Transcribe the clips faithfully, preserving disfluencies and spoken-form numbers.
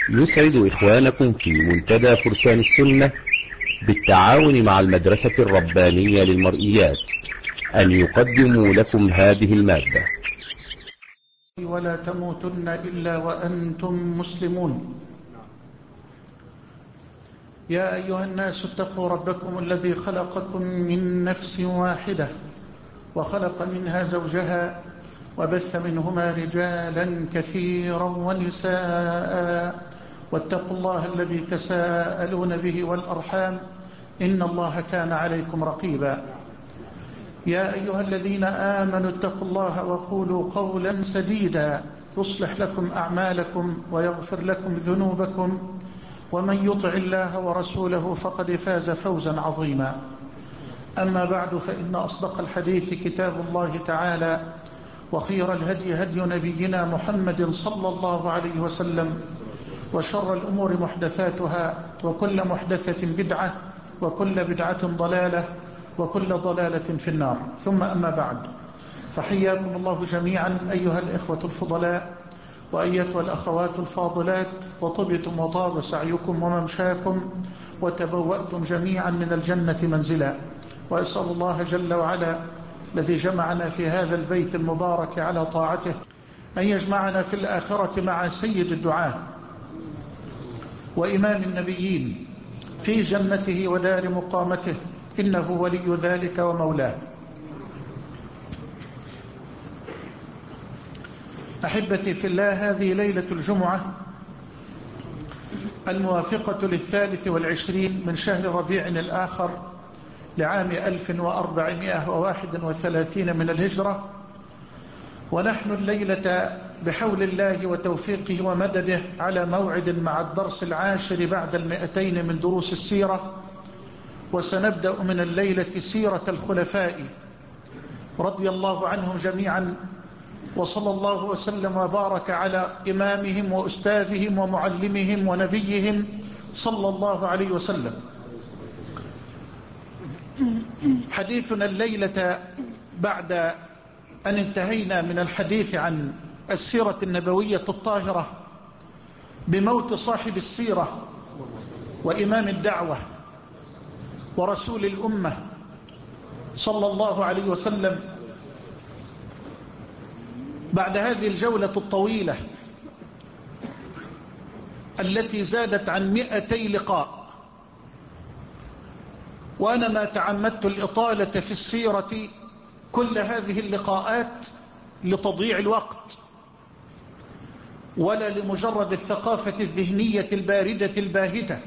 يسعد إخوانكم في منتدى فرسان السنة بالتعاون مع المدرسة الربانية للمرئيات أن يقدموا لكم هذه المادة. ولا تموتن إلا وأنتم مسلمون. يا أيها الناس اتقوا ربكم الذي خلقكم من نفس واحدة وخلق منها زوجها وبث منهما رجالا كثيرا ونساء واتقوا الله الذي تساءلون به والأرحام إن الله كان عليكم رقيبا. يا أيها الذين آمنوا اتقوا الله وقولوا قولا سديدا يصلح لكم أعمالكم ويغفر لكم ذنوبكم ومن يطع الله ورسوله فقد فاز فوزا عظيما. أما بعد، فإن أصدق الحديث كتاب الله تعالى، وخير الهدي هدي نبينا محمد صلى الله عليه وسلم، وشر الأمور محدثاتها، وكل محدثة بدعة، وكل بدعة ضلالة، وكل ضلالة في النار. ثم أما بعد، فحياكم الله جميعا أيها الإخوة الفضلاء وأيتها الأخوات الفاضلات، وطبتم وطاب سعيكم وممشاكم وتبوأتم جميعا من الجنة منزلا. وأسأل الله جل وعلا الذي جمعنا في هذا البيت المبارك على طاعته أن يجمعنا في الآخرة مع سيد الدعاء وإمام النبيين في جنته ودار مقامته، إنه ولي ذلك ومولاه. أحبتي في الله، هذه ليلة الجمعة الموافقة للثالث والعشرين من شهر ربيع الآخر لعام ألف وأربعمائة وواحد وثلاثين من الهجرة، ونحن الليلة بحول الله وتوفيقه ومدده على موعد مع الدرس العاشر بعد المئتين من دروس السيرة، وسنبدأ من الليلة سيرة الخلفاء رضي الله عنهم جميعا، وصلى الله وسلم وبارك على إمامهم وأستاذهم ومعلمهم ونبيهم صلى الله عليه وسلم. حديثنا الليلة بعد أن انتهينا من الحديث عن السيرة النبوية الطاهرة بموت صاحب السيرة وإمام الدعوة ورسول الأمة صلى الله عليه وسلم، بعد هذه الجولة الطويلة التي زادت عن مئتي لقاء، وأنا ما تعمدت الإطالة في السيرة كل هذه اللقاءات لتضييع الوقت، ولا لمجرد الثقافة الذهنية الباردة الباهتة،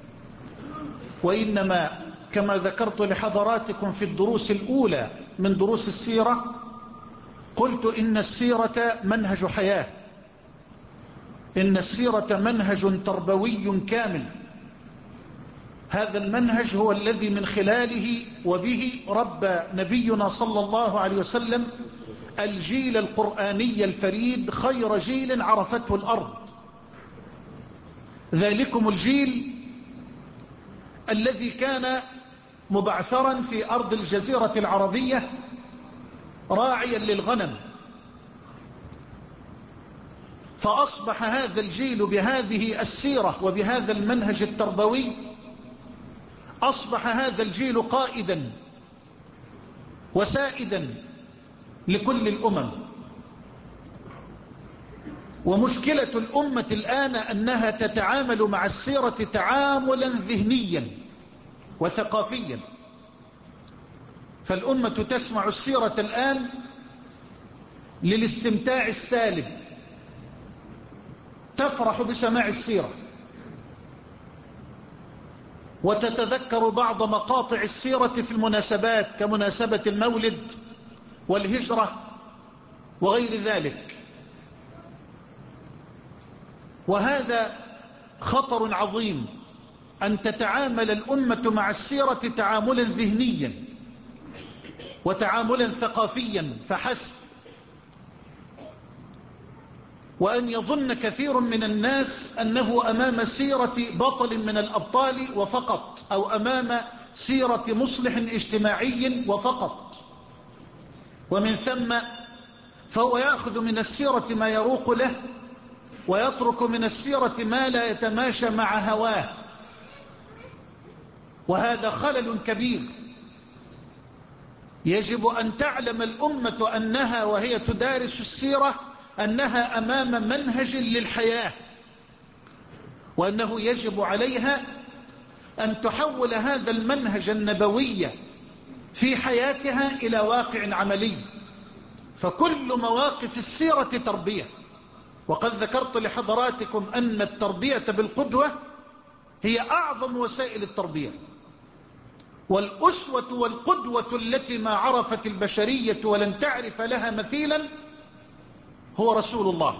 وإنما كما ذكرت لحضراتكم في الدروس الأولى من دروس السيرة، قلت إن السيرة منهج حياة، إن السيرة منهج تربوي كامل. هذا المنهج هو الذي من خلاله وبه ربى نبينا صلى الله عليه وسلم الجيل القرآني الفريد، خير جيل عرفته الأرض. ذلكم الجيل الذي كان مبعثرا في أرض الجزيرة العربية راعيا للغنم، فأصبح هذا الجيل بهذه السيرة وبهذا المنهج التربوي، أصبح هذا الجيل قائدا وسائدا لكل الأمم. ومشكلة الأمة الآن أنها تتعامل مع السيرة تعاملا ذهنيا وثقافيا، فالأمة تسمع السيرة الآن للاستمتاع السالب، تفرح بسماع السيرة وتتذكر بعض مقاطع السيرة في المناسبات كمناسبة المولد والهجرة وغير ذلك، وهذا خطر عظيم أن تتعامل الأمة مع السيرة تعاملا ذهنيا وتعاملا ثقافيا فحسب، وأن يظن كثير من الناس أنه أمام سيرة بطل من الأبطال وفقط، أو أمام سيرة مصلح اجتماعي وفقط، ومن ثم فهو يأخذ من السيرة ما يروق له ويترك من السيرة ما لا يتماشى مع هواه، وهذا خلل كبير. يجب أن تعلم الأمة أنها وهي تدارس السيرة أنها أمام منهج للحياة، وأنه يجب عليها أن تحول هذا المنهج النبوي في حياتها إلى واقع عملي. فكل مواقف السيرة تربية، وقد ذكرت لحضراتكم أن التربية بالقدوة هي أعظم وسائل التربية. والأسوة والقدوة التي ما عرفت البشرية ولن تعرف لها مثيلا هو رسول الله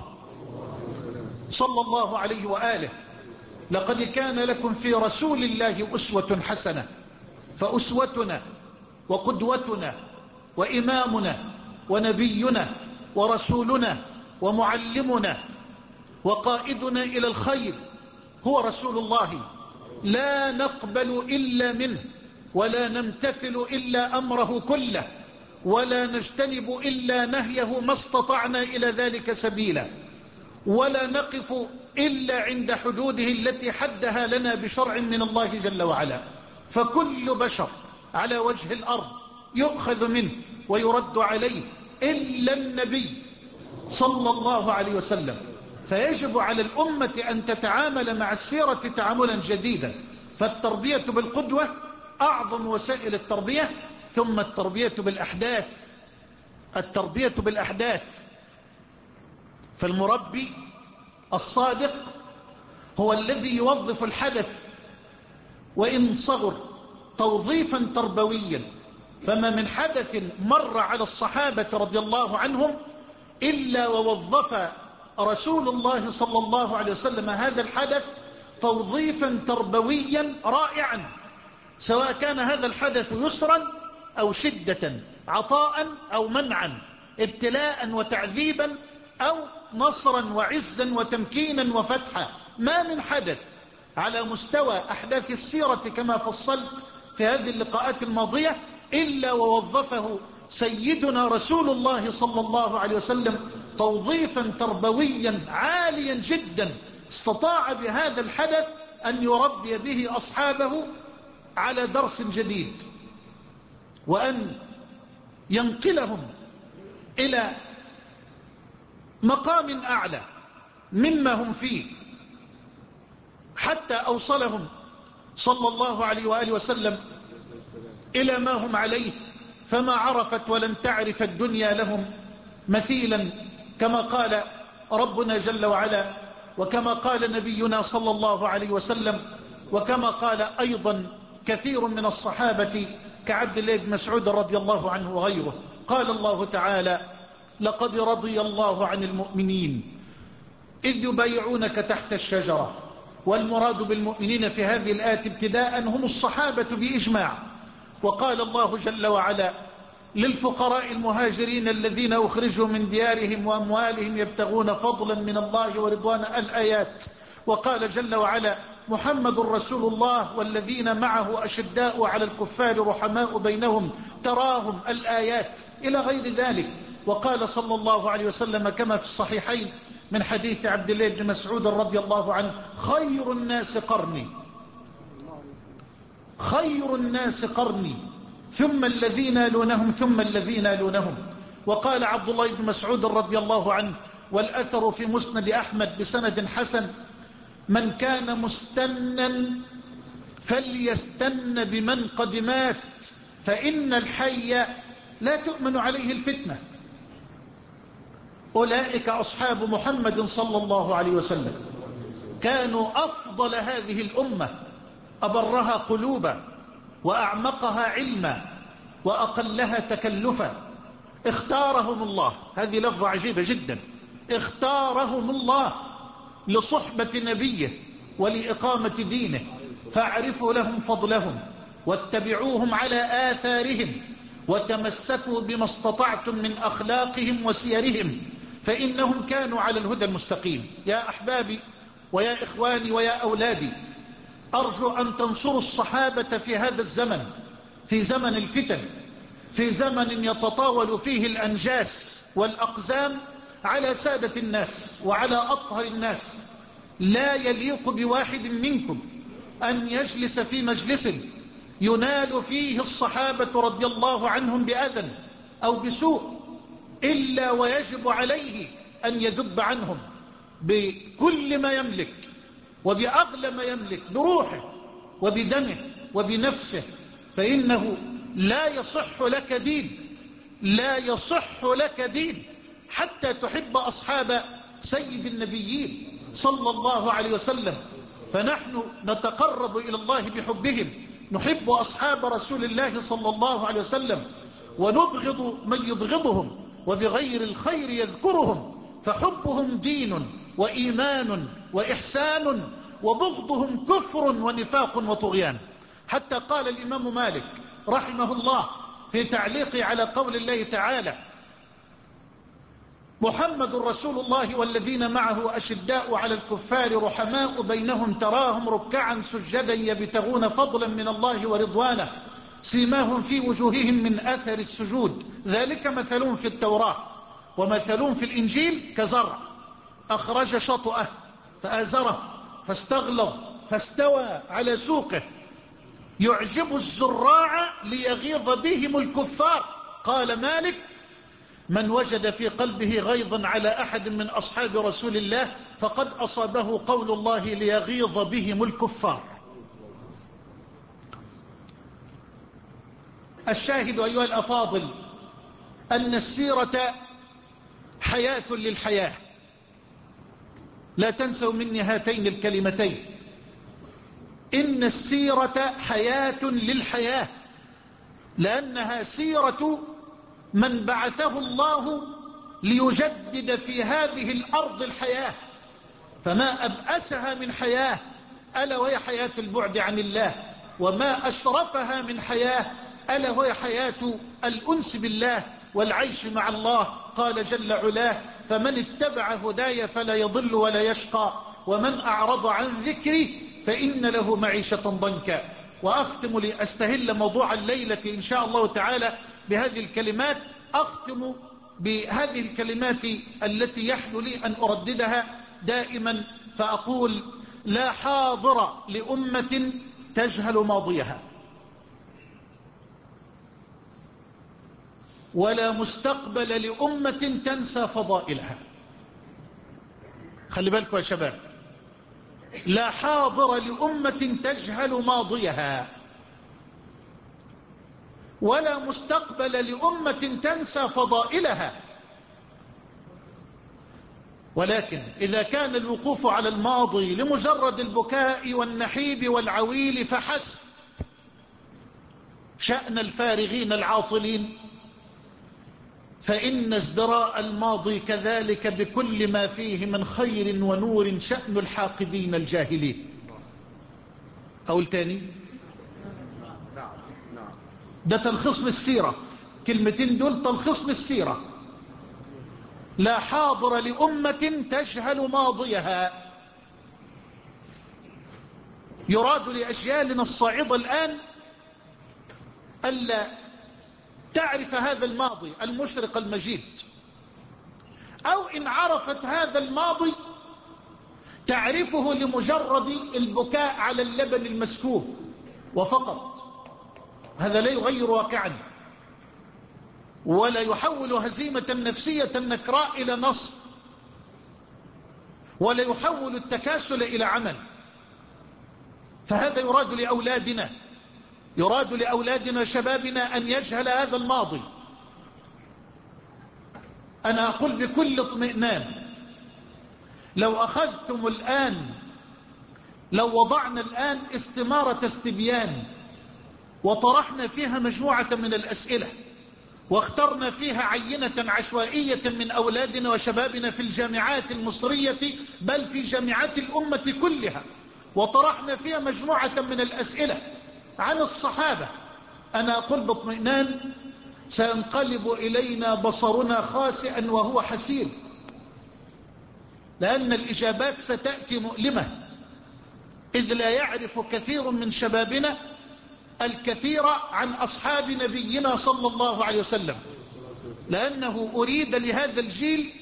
صلى الله عليه وآله. لقد كان لكم في رسول الله أسوة حسنة. فأسوتنا وقدوتنا وإمامنا ونبينا ورسولنا ومعلمنا وقائدنا إلى الخير هو رسول الله، لا نقبل إلا منه، ولا نمتثل إلا أمره كله، ولا نجتنب إلا نهيه ما استطعنا إلى ذلك سبيلا، ولا نقف إلا عند حدوده التي حدها لنا بشرع من الله جل وعلا. فكل بشر على وجه الأرض يؤخذ منه ويرد عليه إلا النبي صلى الله عليه وسلم. فيجب على الأمة أن تتعامل مع السيرة تعاملا جديدا. فالتربية بالقدوة أعظم وسائل التربية، ثم التربية بالأحداث. التربية بالأحداث، فالمربي الصادق هو الذي يوظف الحدث وإن صغر توظيفا تربويا. فما من حدث مر على الصحابة رضي الله عنهم إلا ووظف رسول الله صلى الله عليه وسلم هذا الحدث توظيفا تربويا رائعا، سواء كان هذا الحدث يسرا أو شدة، عطاء أو منعا، ابتلاء وتعذيبا أو نصرا وعزا وتمكينا وفتحا. ما من حدث على مستوى أحداث السيرة كما فصلت في هذه اللقاءات الماضية إلا ووظفه سيدنا رسول الله صلى الله عليه وسلم توظيفا تربويا عاليا جدا، استطاع بهذا الحدث أن يربي به أصحابه على درس جديد، وأن ينقلهم إلى مقام أعلى مما هم فيه، حتى أوصلهم صلى الله عليه وآله وسلم إلى ما هم عليه. فما عرفت ولن تعرف الدنيا لهم مثيلا، كما قال ربنا جل وعلا، وكما قال نبينا صلى الله عليه وسلم، وكما قال أيضا كثير من الصحابة كعبد الله بن مسعود رضي الله عنه وغيره. قال الله تعالى: لقد رضي الله عن المؤمنين إذ يبايعونك تحت الشجرة. والمراد بالمؤمنين في هذه الآية ابتداء هم الصحابة بإجماع. وقال الله جل وعلا للفقراء المهاجرين الذين أخرجوا من ديارهم وأموالهم يبتغون فضلا من الله ورضوانا، الآيات. وقال جل وعلا محمد رسول الله والذين معه أشداء على الكفار رحماء بينهم تراهم، الآيات إلى غير ذلك. وقال صلى الله عليه وسلم كما في الصحيحين من حديث عبد الله بن مسعود رضي الله عنه: خير الناس قرني، خير الناس قرني ثم الذين يلونهم ثم الذين يلونهم. وقال عبد الله بن مسعود رضي الله عنه، والأثر في مسند أحمد بسند حسن: من كان مستنا فليستن بمن قد مات فإن الحي لا تؤمن عليه الفتنة. أولئك أصحاب محمد صلى الله عليه وسلم، كانوا أفضل هذه الأمة، أبرها قلوبا وأعمقها علما وأقلها تكلفا. اختارهم الله، هذه لفظة عجيبة جدا، اختارهم الله لصحبة نبيه ولإقامة دينه، فاعرفوا لهم فضلهم واتبعوهم على آثارهم وتمسكوا بما استطعتم من أخلاقهم وسيرهم فإنهم كانوا على الهدى المستقيم. يا أحبابي ويا إخواني ويا أولادي، أرجو أن تنصروا الصحابة في هذا الزمن، في زمن الفتن، في زمن يتطاول فيه الأنجاس والأقزام، على سادة الناس وعلى أطهر الناس. لا يليق بواحد منكم أن يجلس في مجلس ينال فيه الصحابة رضي الله عنهم بأذى أو بسوء إلا ويجب عليه أن يذب عنهم بكل ما يملك وبأغلى ما يملك، بروحه وبدمه وبنفسه، فإنه لا يصح لك دين، لا يصح لك دين حتى تحب أصحاب سيد النبيين صلى الله عليه وسلم. فنحن نتقرب إلى الله بحبهم، نحب أصحاب رسول الله صلى الله عليه وسلم ونبغض من يبغضهم وبغير الخير يذكرهم، فحبهم دين وإيمان وإحسان، وبغضهم كفر ونفاق وطغيان. حتى قال الإمام مالك رحمه الله في تعليقه على قول الله تعالى: محمد رسول الله والذين معه أشداء على الكفار رحماء بينهم تراهم ركعا سجدا يبتغون فضلا من الله ورضوانه سيماهم في وجوههم من أثر السجود ذلك مثلهم في التوراة ومثلهم في الإنجيل كزرع أخرج شطأه فآزره فاستغلظ فاستوى على سوقه يعجب الزراع ليغيظ بهم الكفار. قال مالك: من وجد في قلبه غيظا على أحد من أصحاب رسول الله فقد أصابه قول الله ليغيظ بهم الكفار. الشاهد أيها الأفاضل أن السيرة حياة للحياة، لا تنسوا مني هاتين الكلمتين، إن السيرة حياة للحياة، لأنها سيرة من بعثه الله ليجدد في هذه الأرض الحياة، فما أبأسها من حياة ألا وهي حياة البعد عن الله، وما أشرفها من حياة ألا وهي حياة الأنس بالله والعيش مع الله. قال جل علاه: فمن اتبع هداي فلا يضل ولا يشقى ومن أعرض عن ذكري فإن له معيشة ضنكا. وأختم لأستهل موضوع الليلة إن شاء الله تعالى بهذه الكلمات، أختم بهذه الكلمات التي يحلو لي أن أرددها دائما، فأقول: لا حاضر لأمة تجهل ماضيها، ولا مستقبل لأمة تنسى فضائلها. خلي بالكم يا شباب، لا حاضر لأمة تجهل ماضيها، ولا مستقبل لأمة تنسى فضائلها. ولكن إذا كان الوقوف على الماضي لمجرد البكاء والنحيب والعويل فحسب، شأن الفارغين العاطلين، فإن ازدراء الماضي كذلك بكل ما فيه من خير ونور شأن الحاقدين الجاهلين. أقول تاني، ده تلخيص للسيرة، كلمتين دول تلخيص للسيرة. لا حاضر لأمة تجهل ماضيها. يراد لأجيالنا الصاعدة الآن ألا تعرف هذا الماضي المشرق المجيد، أو إن عرفت هذا الماضي تعرفه لمجرد البكاء على اللبن المسكوب وفقط. هذا لا يغير واقعا، ولا يحول هزيمة نفسية نكراء إلى نصر، ولا يحول التكاسل إلى عمل. فهذا يراد لأولادنا، يراد لأولادنا شبابنا أن يجهل هذا الماضي. أنا أقول بكل اطمئنان، لو أخذتم الآن، لو وضعنا الآن استمارة استبيان وطرحنا فيها مجموعة من الأسئلة، واخترنا فيها عينة عشوائية من أولادنا وشبابنا في الجامعات المصرية بل في جامعات الأمة كلها، وطرحنا فيها مجموعة من الأسئلة عن الصحابة، أنا أقول باطمئنان سينقلب إلينا بصرنا خاسئا وهو حسير، لأن الإجابات ستأتي مؤلمة، إذ لا يعرف كثير من شبابنا الكثير عن أصحاب نبينا صلى الله عليه وسلم، لأنه أريد لهذا الجيل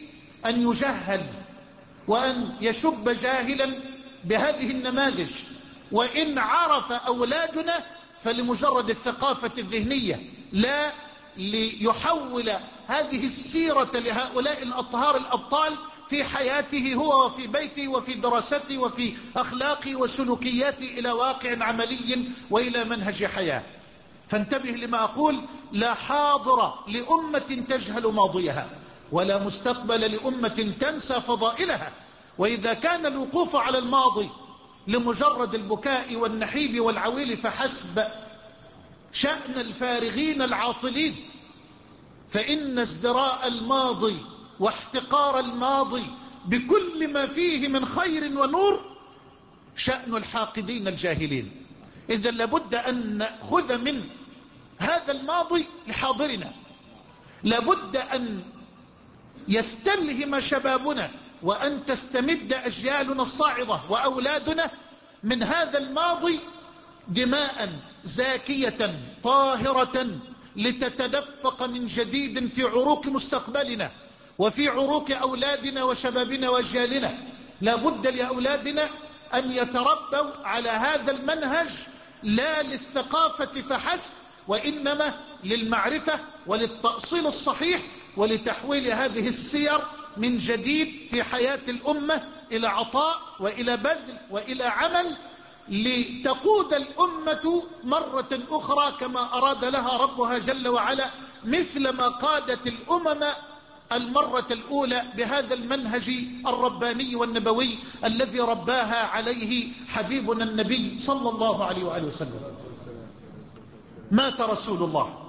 أن يجهل وأن يشب جاهلا بهذه النماذج، وإن عرف أولادنا فلمجرد الثقافة الذهنية، لا ليحول هذه السيرة لهؤلاء الأطهار الأبطال في حياته هو وفي بيته وفي دراسته وفي أخلاقه وسلوكياته إلى واقع عملي وإلى منهج حياة. فانتبه لما أقول: لا حاضر لأمة تجهل ماضيها، ولا مستقبل لأمة تنسى فضائلها. وإذا كان الوقوف على الماضي لمجرد البكاء والنحيب والعويل فحسب شأن الفارغين العاطلين، فإن ازدراء الماضي واحتقار الماضي بكل ما فيه من خير ونور شأن الحاقدين الجاهلين. إذا لابد أن نأخذ من هذا الماضي لحاضرنا، لابد أن يستلهم شبابنا وأن تستمد أجيالنا الصاعدة وأولادنا من هذا الماضي دماء زاكية طاهرة لتتدفق من جديد في عروق مستقبلنا وفي عروق أولادنا وشبابنا وأجيالنا. لابد لأولادنا أن يتربوا على هذا المنهج، لا للثقافة فحسب، وإنما للمعرفة وللتأصيل الصحيح ولتحويل هذه السير من جديد في حياة الأمة إلى عطاء وإلى بذل وإلى عمل، لتقود الأمة مرة أخرى كما أراد لها ربها جل وعلا، مثل ما قادت الأمم المرة الأولى بهذا المنهج الرباني والنبوي الذي رباها عليه حبيبنا النبي صلى الله عليه وآله وسلم. مات رسول الله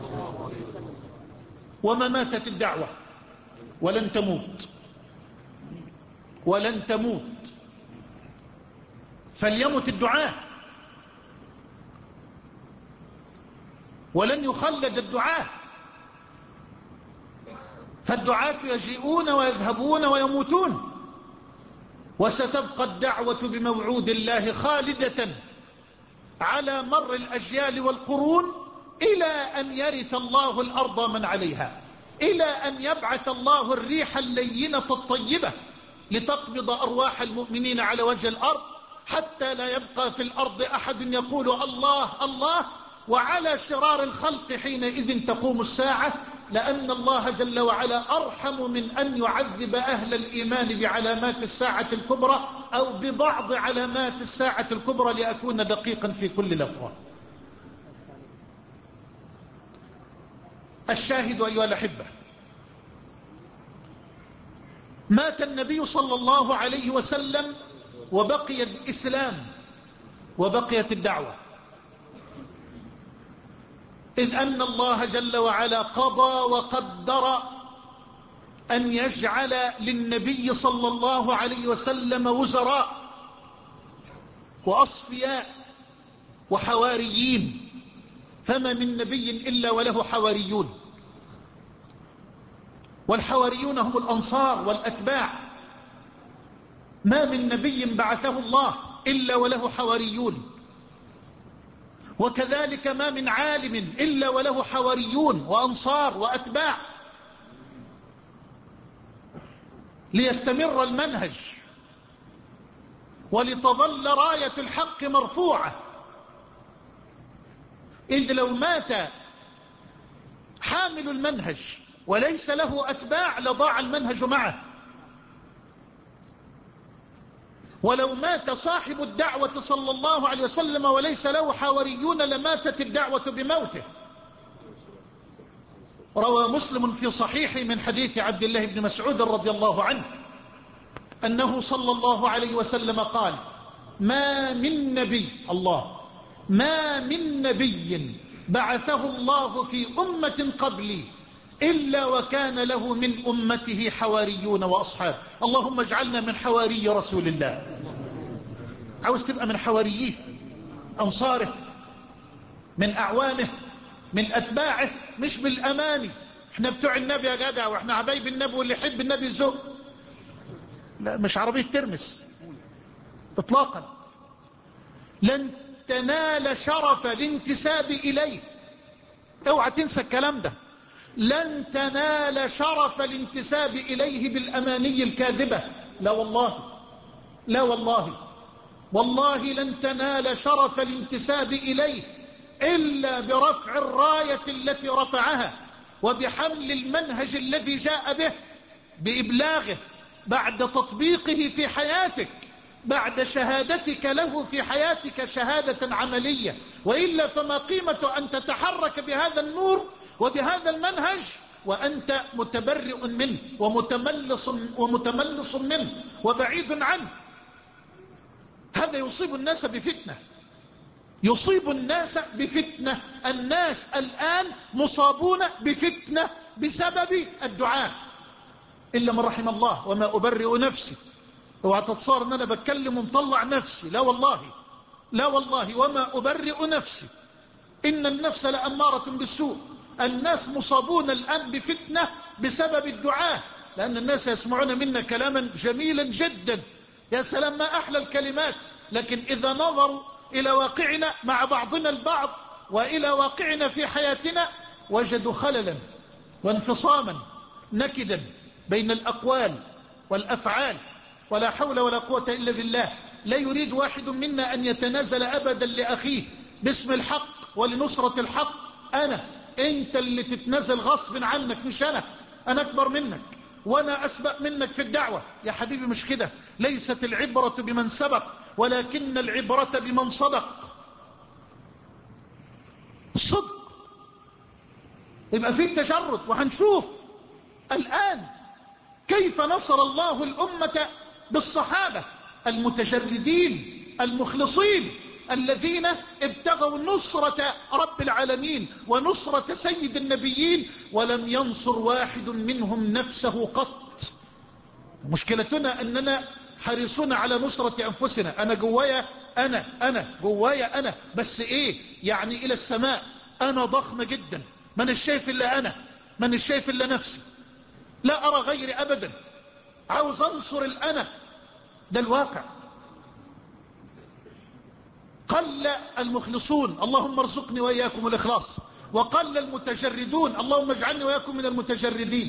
وما ماتت الدعوة، ولن تموت ولن تموت، فليمت الدعاة ولن يخلد الدعاة، فالدعاة يجيئون ويذهبون ويموتون، وستبقى الدعوة بموعود الله خالدة على مر الأجيال والقرون إلى أن يرث الله الأرض من عليها، إلى أن يبعث الله الريح اللينة الطيبة لتقبض أرواح المؤمنين على وجه الأرض، حتى لا يبقى في الأرض أحد يقول الله الله. وعلى شرار الخلق حينئذ تقوم الساعة، لأن الله جل وعلا أرحم من أن يعذب أهل الإيمان بعلامات الساعة الكبرى أو ببعض علامات الساعة الكبرى، لأكون دقيقا في كل لفظة. الشاهد أيها الأحبة، مات النبي صلى الله عليه وسلم وبقي الإسلام وبقيت الدعوة، إذ أن الله جل وعلا قضى وقدر أن يجعل للنبي صلى الله عليه وسلم وزراء وأصفياء وحواريين، فما من نبي إلا وله حواريون، والحواريون هم الأنصار والأتباع. ما من نبي بعثه الله إلا وله حواريون، وكذلك ما من عالم إلا وله حواريون وأنصار وأتباع، ليستمر المنهج ولتظل راية الحق مرفوعة. إذ لو مات حامل المنهج وليس له أتباع لضاع المنهج معه، ولو مات صاحب الدعوة صلى الله عليه وسلم وليس له حواريون لماتت الدعوة بموته. روى مسلم في صحيحه من حديث عبد الله بن مسعود رضي الله عنه أنه صلى الله عليه وسلم قال: ما من نبي الله ما من نبي بعثه الله في أمة قبلي إلا وكان له من أمته حواريون وأصحاب. اللهم اجعلنا من حواري رسول الله. عاوز تبقى من حواريه، أنصاره، من أعوانه، من أتباعه، مش بالأماني. احنا بتوع النبي يا جدع، واحنا عبايب النبي، واللي يحب النبي زق. لا، مش عربية ترمس اطلاقا. لن تنال شرف الانتساب إليه، اوعى تنسى الكلام ده. لن تنال شرف الانتساب إليه بالأماني الكاذبة. لا والله، لا والله، والله لن تنال شرف الانتساب إليه إلا برفع الراية التي رفعها، وبحمل المنهج الذي جاء به، بإبلاغه بعد تطبيقه في حياتك، بعد شهادتك له في حياتك شهادة عملية. وإلا فما قيمة أن تتحرك بهذا النور وبهذا المنهج وأنت متبرئ منه ومتملص, ومتملص منه وبعيد عنه؟ هذا يصيب الناس بفتنة، يصيب الناس بفتنة. الناس الآن مصابون بفتنة بسبب الدعاء، إلا من رحم الله. وما أبرئ نفسي، اوعى تتصور ان انا بتكلم ومطلع نفسي، لا والله، لا والله، وما أبرئ نفسي، إن النفس لأمارة بالسوء. الناس مصابون الآن بفتنة بسبب الدعاء، لأن الناس يسمعون منا كلاما جميلا جدا، يا سلام ما أحلى الكلمات، لكن إذا نظروا إلى واقعنا مع بعضنا البعض وإلى واقعنا في حياتنا وجدوا خللا وانفصاما نكدا بين الأقوال والأفعال، ولا حول ولا قوة إلا بالله. لا يريد واحد منا أن يتنازل أبدا لأخيه باسم الحق ولنصرة الحق. أنا أنت اللي تتنازل غصب عنك، مش أنا. أنا أكبر منك وأنا أسبق منك في الدعوة. يا حبيبي مش كده، ليست العبرة بمن سبق ولكن العبرة بمن صدق. الصدق يبقى فيه تجرد. وهنشوف الآن كيف نصر الله الأمة بالصحابة المتجردين المخلصين الذين ابتغوا نصرة رب العالمين ونصرة سيد النبيين، ولم ينصر واحد منهم نفسه قط. مشكلتنا أننا حريصون على نصرة أنفسنا. أنا جوايا أنا أنا جوايا أنا بس إيه يعني إلى السماء. أنا ضخم جدا، من الشايف إلا أنا، من الشايف إلا نفسي، لا أرى غيري أبدا، عاوز أنصر الأنا. ده الواقع. قل المخلصون، اللهم ارزقني وإياكم الإخلاص، وقل المتجردون، اللهم اجعلني وإياكم من المتجردين.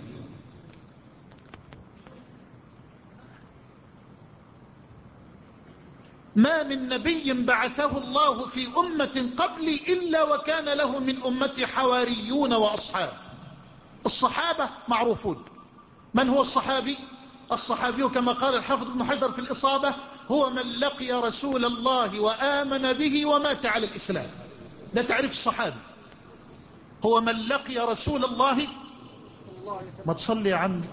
ما من نبي بعثه الله في أمة قبلي إلا وكان له من أمتي حواريون وأصحاب. الصحابة معروفون. من هو الصحابي؟ الصحابي كما قال الحافظ ابن حجر في الإصابة هو من لقي رسول الله وآمن به ومات على الإسلام. ده تعريف الصحابي، هو من لقي رسول الله، ما تصلي يا عم،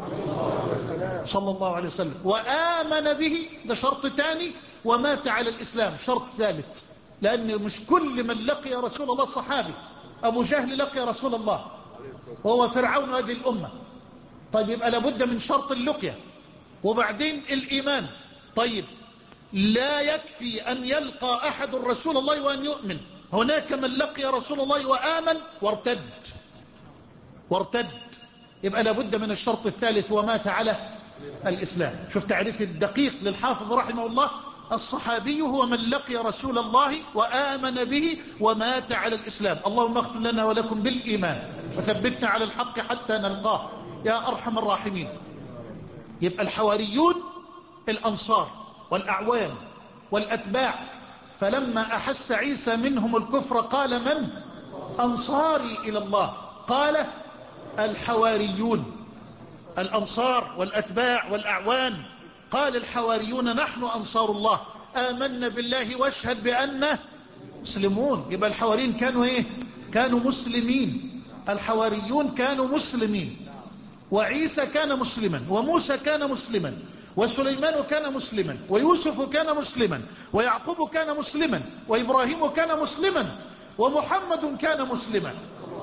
صلى الله عليه وسلم، وآمن به، ده شرط تاني، ومات على الإسلام شرط ثالث. لأن مش كل من لقي رسول الله صحابي. أبو جهل لقي رسول الله وهو فرعون هذه الأمة، طيب يبقى لابد من شرط اللقية وبعدين الإيمان. طيب لا يكفي أن يلقى أحد رسول الله وأن يؤمن، هناك من لقي رسول الله وآمن وارتد وارتد يبقى لابد من الشرط الثالث ومات على الإسلام. شوف تعريف الدقيق للحافظ رحمه الله: الصحابي هو من لقي رسول الله وآمن به ومات على الإسلام. اللهم اغفر لنا ولكم بالإيمان وثبتنا على الحق حتى نلقاه يا أرحم الراحمين. يبقى الحواريون الأنصار والأعوان والأتباع. فلما أحس عيسى منهم الكفر قال: من أنصاري إلى الله؟ قال: الحواريون. الأنصار والأتباع والأعوان. قال الحواريون: نحن أنصار الله، آمنا بالله واشهد بأننا مسلمون. يبقى الحواريين كانوا إيه؟ كانوا مسلمين. الحواريون كانوا مسلمين، وعيسى كان مسلما، وموسى كان مسلما، وسليمان كان مسلما، ويوسف كان مسلما، ويعقوب كان مسلما، وإبراهيم كان مسلما، ومحمد كان مسلما.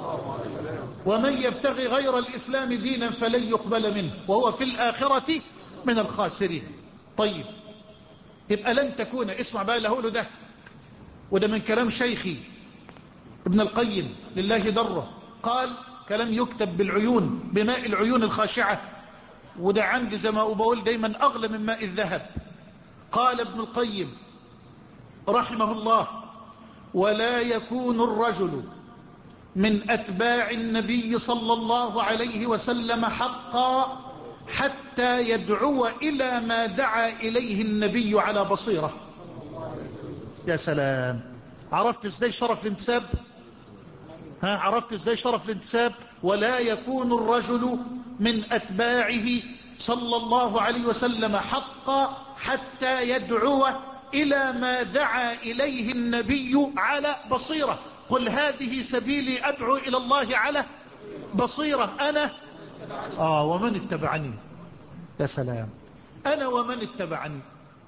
ومن يبتغي غير الإسلام دينا فلن يقبل منه وهو في الآخرة من الخاسرين. طيب يبقى لن تكون، اسمع بقى اللي هقوله ده، وده من كلام شيخي ابن القيم لله دره، قال كلام يكتب بالعيون، بماء العيون الخاشعة، وده عندي زي ما أقول دايما أغلى من ماء الذهب. قال ابن القيم رحمه الله: ولا يكون الرجل من أتباع النبي صلى الله عليه وسلم حقا حتى يدعو إلى ما دعا إليه النبي على بصيرة. يا سلام، عرفت ازاي شرف الانتساب؟ ها عرفت ازاي شرف الانتساب؟ ولا يكون الرجل من أتباعه صلى الله عليه وسلم حقا حتى يدعو إلى ما دعا إليه النبي على بصيرة. قل هذه سبيلي أدعو إلى الله على بصيرة أنا آه ومن اتبعني. يا سلام، أنا ومن اتبعني.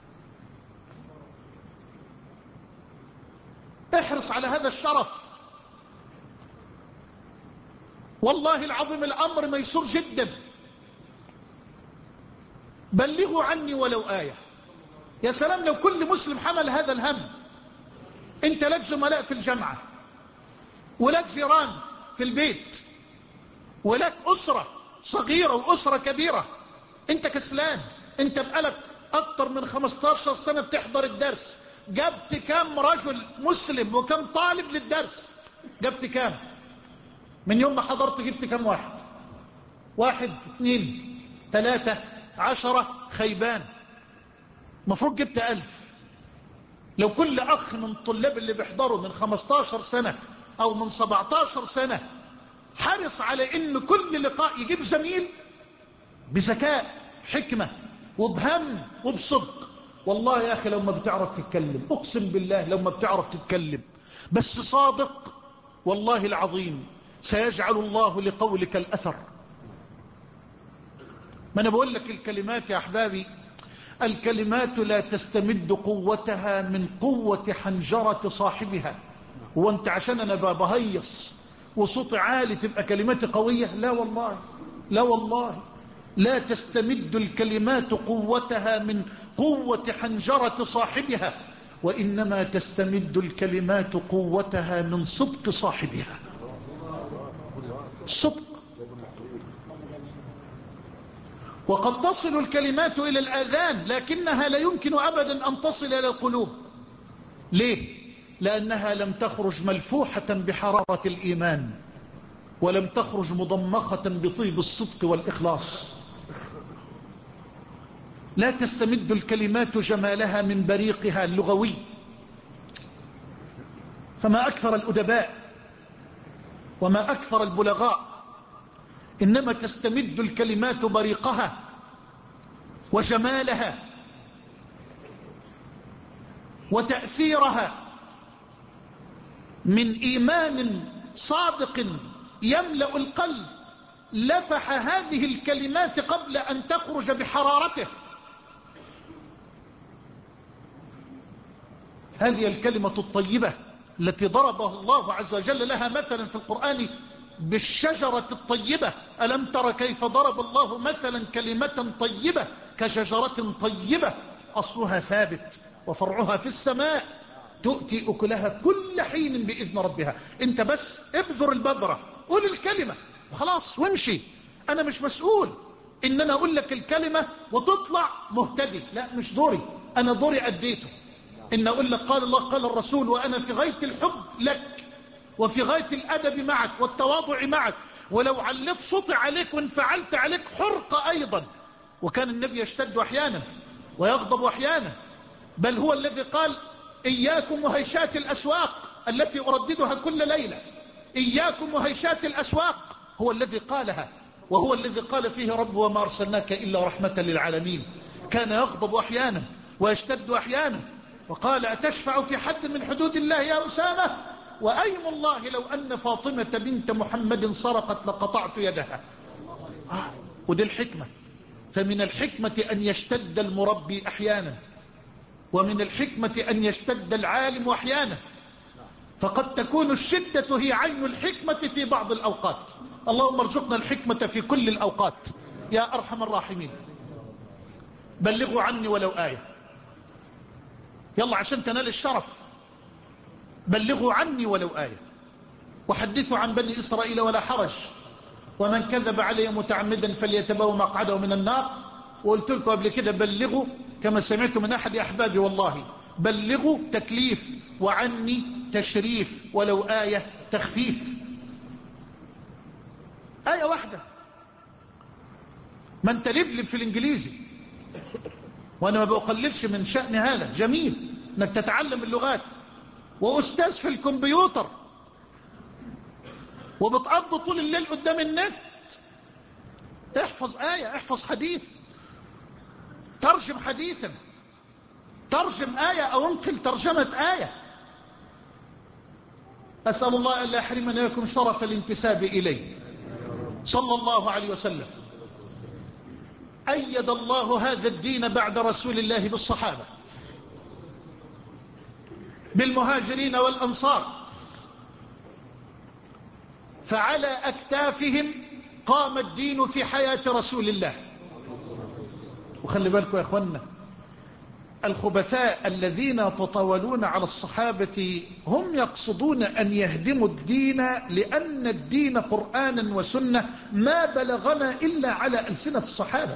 احرص على هذا الشرف، والله العظيم الأمر ميسور جدا. بلغوا عني ولو آية. يا سلام لو كل مسلم حمل هذا الهم. انت لك زملاء في الجامعة، ولك جيران في البيت، ولك أسرة صغيرة وأسرة كبيرة. انت كسلان، انت بقالك أكتر من خمستاشر سنة بتحضر الدرس. جبت كام رجل مسلم وكم طالب للدرس؟ جبت كام؟ من يوم ما حضرت جبت كام واحد؟ واحد، اثنين، ثلاثة، عشرة؟ خيبان. مفروض جبت ألف. لو كل أخ من طلاب اللي بيحضروا من خمستاشر سنة أو من سبعتاشر سنة حرص على إن كل لقاء يجيب زميل بذكاء، حكمة، وبهم وبصدق. والله يا أخي لو ما بتعرف تتكلم، أقسم بالله لو ما بتعرف تتكلم بس صادق، والله العظيم سيجعل الله لقولك الأثر. ما أنا بقول لك الكلمات يا أحبابي، الكلمات لا تستمد قوتها من قوة حنجرة صاحبها. وانت عشان أنا بهيص وصوتي عالي تبقى كلماتي قوية؟ لا والله، لا والله. لا تستمد الكلمات قوتها من قوة حنجرة صاحبها، وإنما تستمد الكلمات قوتها من صدق صاحبها. صدق. وقد تصل الكلمات إلى الآذان لكنها لا يمكن أبدا أن تصل إلى القلوب. ليه؟ لأنها لم تخرج ملفوحة بحرارة الإيمان، ولم تخرج مضمخة بطيب الصدق والإخلاص. لا تستمد الكلمات جمالها من بريقها اللغوي، فما أكثر الأدباء وما أكثر البلغاء، إنما تستمد الكلمات بريقها وجمالها وتأثيرها من إيمان صادق يملأ القلب لفح هذه الكلمات قبل أن تخرج بحرارته. هذه الكلمة الطيبة التي ضربه الله عز وجل لها مثلا في القرآن بالشجرة الطيبة. ألم تر كيف ضرب الله مثلا كلمة طيبة كشجرة طيبة أصلها ثابت وفرعها في السماء تؤتي أكلها كل حين بإذن ربها. انت بس ابذر البذرة، قول الكلمة وخلاص وامشي. أنا مش مسؤول إن أنا أقول لك الكلمة وتطلع مهتدي، لا مش دوري. أنا دوري أديته، إن أقول لك قال الله قال الرسول، وأنا في غاية الحب لك وفي غاية الأدب معك والتواضع معك. ولو علت صوتي عليك وانفعلت عليك حرق أيضا. وكان النبي يشتد أحيانا ويغضب أحيانا، بل هو الذي قال إياكم وهيشات الأسواق التي أرددها كل ليلة. إياكم وهيشات الأسواق، هو الذي قالها، وهو الذي قال فيه رب وما أرسلناك إلا رحمة للعالمين. كان يغضب أحيانا ويشتد أحيانا، وقال أتشفع في حد من حدود الله يا أسامة؟ وأيم الله لو أن فاطمة بنت محمد سرقت لقطعت يدها. آه ودي الحكمة. فمن الحكمة أن يشتد المربي أحيانا، ومن الحكمة أن يشتد العالم أحيانا، فقد تكون الشدة هي عين الحكمة في بعض الأوقات. اللهم ارزقنا الحكمة في كل الأوقات يا أرحم الراحمين. بلغوا عني ولو آية، يلا عشان تنال الشرف. بلغوا عني ولو آية، وحدثوا عن بني إسرائيل ولا حرج، ومن كذب علي متعمدا فليتبوأ مقعده من النار. وقلت لكم قبل كده بلغوا كما سمعت من أحد أحبابي، والله بلغوا تكليف، وعني تشريف، ولو آية تخفيف. آية واحدة. ما انت لبلب في الإنجليزي، وأنا ما بقللش من شأن هذا، جميل انك تتعلم اللغات، وأستاذ في الكمبيوتر، وبتقضي طول الليل قدام النت. احفظ آية، احفظ حديث، ترجم حديثا، ترجم آية أو انقل ترجمة آية. أسأل الله أن لا يحرمنا إياكم شرف الانتساب إليه صلى الله عليه وسلم. أيد الله هذا الدين بعد رسول الله بالصحابة، بالمهاجرين والأنصار، فعلى أكتافهم قام الدين في حياة رسول الله. وخلي بالكم يا أخوانا، الخبثاء الذين يتطاولون على الصحابة هم يقصدون أن يهدموا الدين، لأن الدين قرآن وسنة ما بلغنا إلا على ألسنة الصحابة.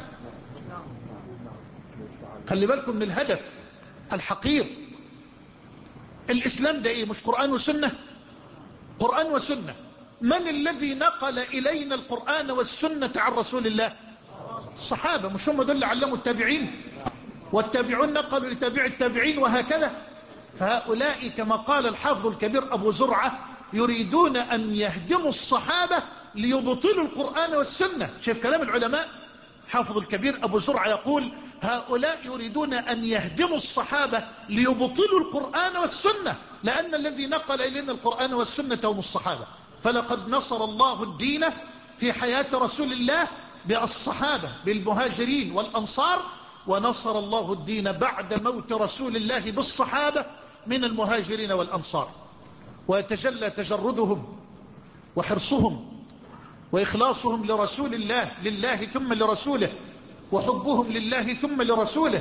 خلي بالكم من الهدف الحقير. الإسلام ده إيه؟ مش قرآن وسنة؟ قرآن وسنة. من الذي نقل إلينا القرآن والسنة عن رسول الله؟ الصحابة. مش هم دول اللي علموا التابعين؟ والتابعون نقلوا لتابع التابعين، وهكذا. فهؤلاء كما قال الحافظ الكبير أبو زرعة يريدون أن يهدموا الصحابة ليبطلوا القرآن والسنة. شايف كلام العلماء؟ حافظ الكبير أبو زرعة يقول هؤلاء يريدون أن يهدموا الصحابة ليبطلوا القرآن والسنة، لأن الذي نقل إلينا القرآن والسنة هم الصحابة. فلقد نصر الله الدين في حياة رسول الله بالصحابة، بالمهاجرين والأنصار، ونصر الله الدين بعد موت رسول الله بالصحابة من المهاجرين والأنصار. ويتجلى تجردهم وحرصهم وإخلاصهم لرسول الله، لله ثم لرسوله، وحبهم لله ثم لرسوله.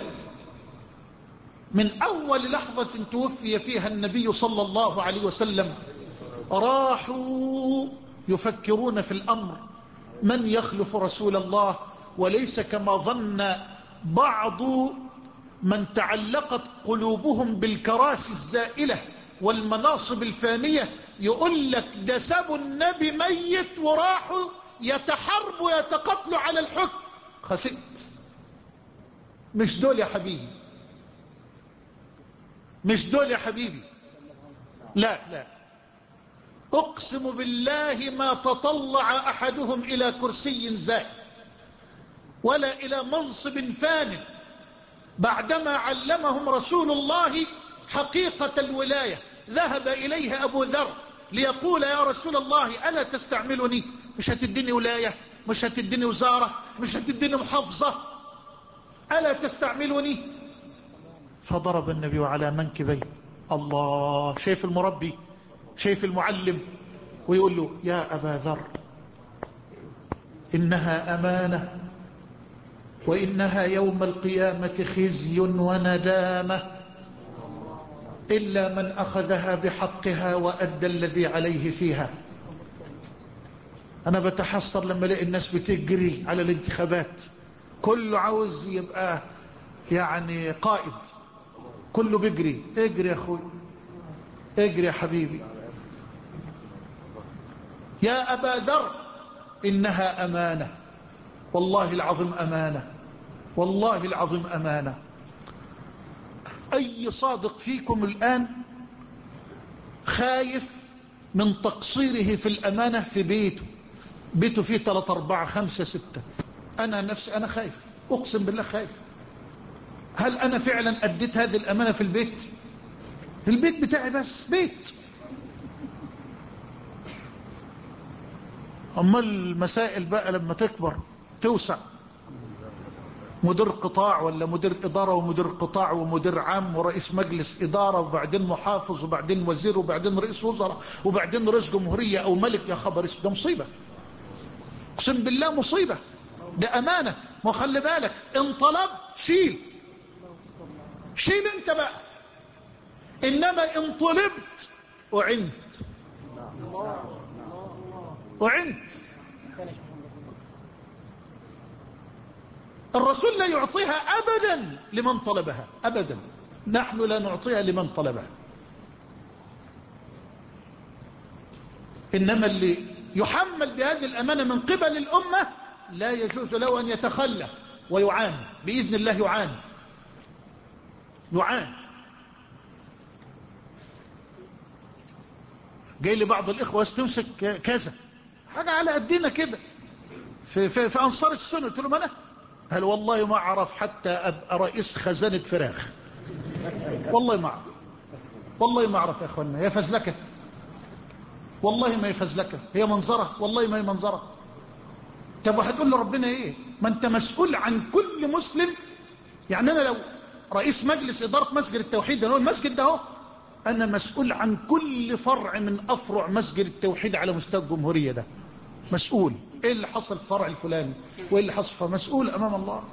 من أول لحظة توفي فيها النبي صلى الله عليه وسلم راحوا يفكرون في الأمر من يخلف رسول الله، وليس كما ظن بعض من تعلقت قلوبهم بالكراسي الزائلة والمناصب الفانية، يقول لك ده سابوا النبي ميت وراحوا يتحاربوا ويتقاتلوا على الحكم. خسئت. مش دول يا حبيبي، مش دول يا حبيبي. لا لا، أقسم بالله ما تطلع أحدهم إلى كرسي زائل ولا إلى منصب فان بعدما علمهم رسول الله حقيقة الولاية. ذهب إليه أبو ذر ليقول يا رسول الله ألا تستعملني؟ مش هتديني ولاية، مش هتديني وزارة، مش هتديني محافظة، ألا تستعملني؟ فضرب النبي على منكبيه. الله، شايف المربي، شايف المعلم، ويقول له يا أبا ذر إنها أمانة، وإنها يوم القيامة خزي وندامة، إلا من أخذها بحقها وأدى الذي عليه فيها. أنا بتحسر لما الاقي الناس بتجري على الانتخابات، كله عاوز يبقى يعني قائد، كله بيجري. اجري يا أخوي، اجري يا حبيبي. يا أبا ذر إنها أمانة، والله العظيم أمانة، والله العظيم أمانة. أي صادق فيكم الآن خايف من تقصيره في الأمانة في بيته؟ بيته فيه ثلاثة أربعة خمسة ستة. أنا نفسي أنا خايف، أقسم بالله خايف. هل أنا فعلا أديت هذه الأمانة في البيت؟ في البيت بتاعي بس، بيت. أما المسائل بقى لما تكبر توسع، مدير قطاع ولا مدير إدارة ومدير قطاع ومدير عام ورئيس مجلس إدارة وبعدين محافظ وبعدين وزير وبعدين رئيس وزراء وبعدين رئيس جمهورية أو ملك، يا خبر، ده مصيبة، اقسم بالله مصيبة. ده أمانة. ما خلي بالك، إن طلب شيل، شيل أنت بقى، إنما إن طلبت أعنت، أعنت. الرسول لا يعطيها أبدا لمن طلبها، أبدا. نحن لا نعطيها لمن طلبها. إنما اللي يحمل بهذه الأمانة من قبل الأمة لا يجوز له أن يتخلى ويعان بإذن الله. يعان يعان جاي لي بعض الإخوة استمسك كذا حاجة على قدنا كده في, في, في أنصار السنة. قلت له ما أنا هل والله ما أعرف حتى أبقى رئيس خزانة فراخ، والله ما أعرف، والله ما أعرف يا أخوانا. هي فزلكة، والله ما هي فزلكة، هي منظرة، والله ما هي منظرة. طب وهتقول لربنا إيه؟ ما أنت مسؤول عن كل مسلم. يعني أنا لو رئيس مجلس إدارة مسجد التوحيد ده، هو المسجد ده هو أنا مسؤول عن كل فرع من أفرع مسجد التوحيد على مستوى الجمهورية. ده مسؤول. إيه اللي حصل في فرع الفلاني وإيه اللي حصل، فمسؤول أمام الله.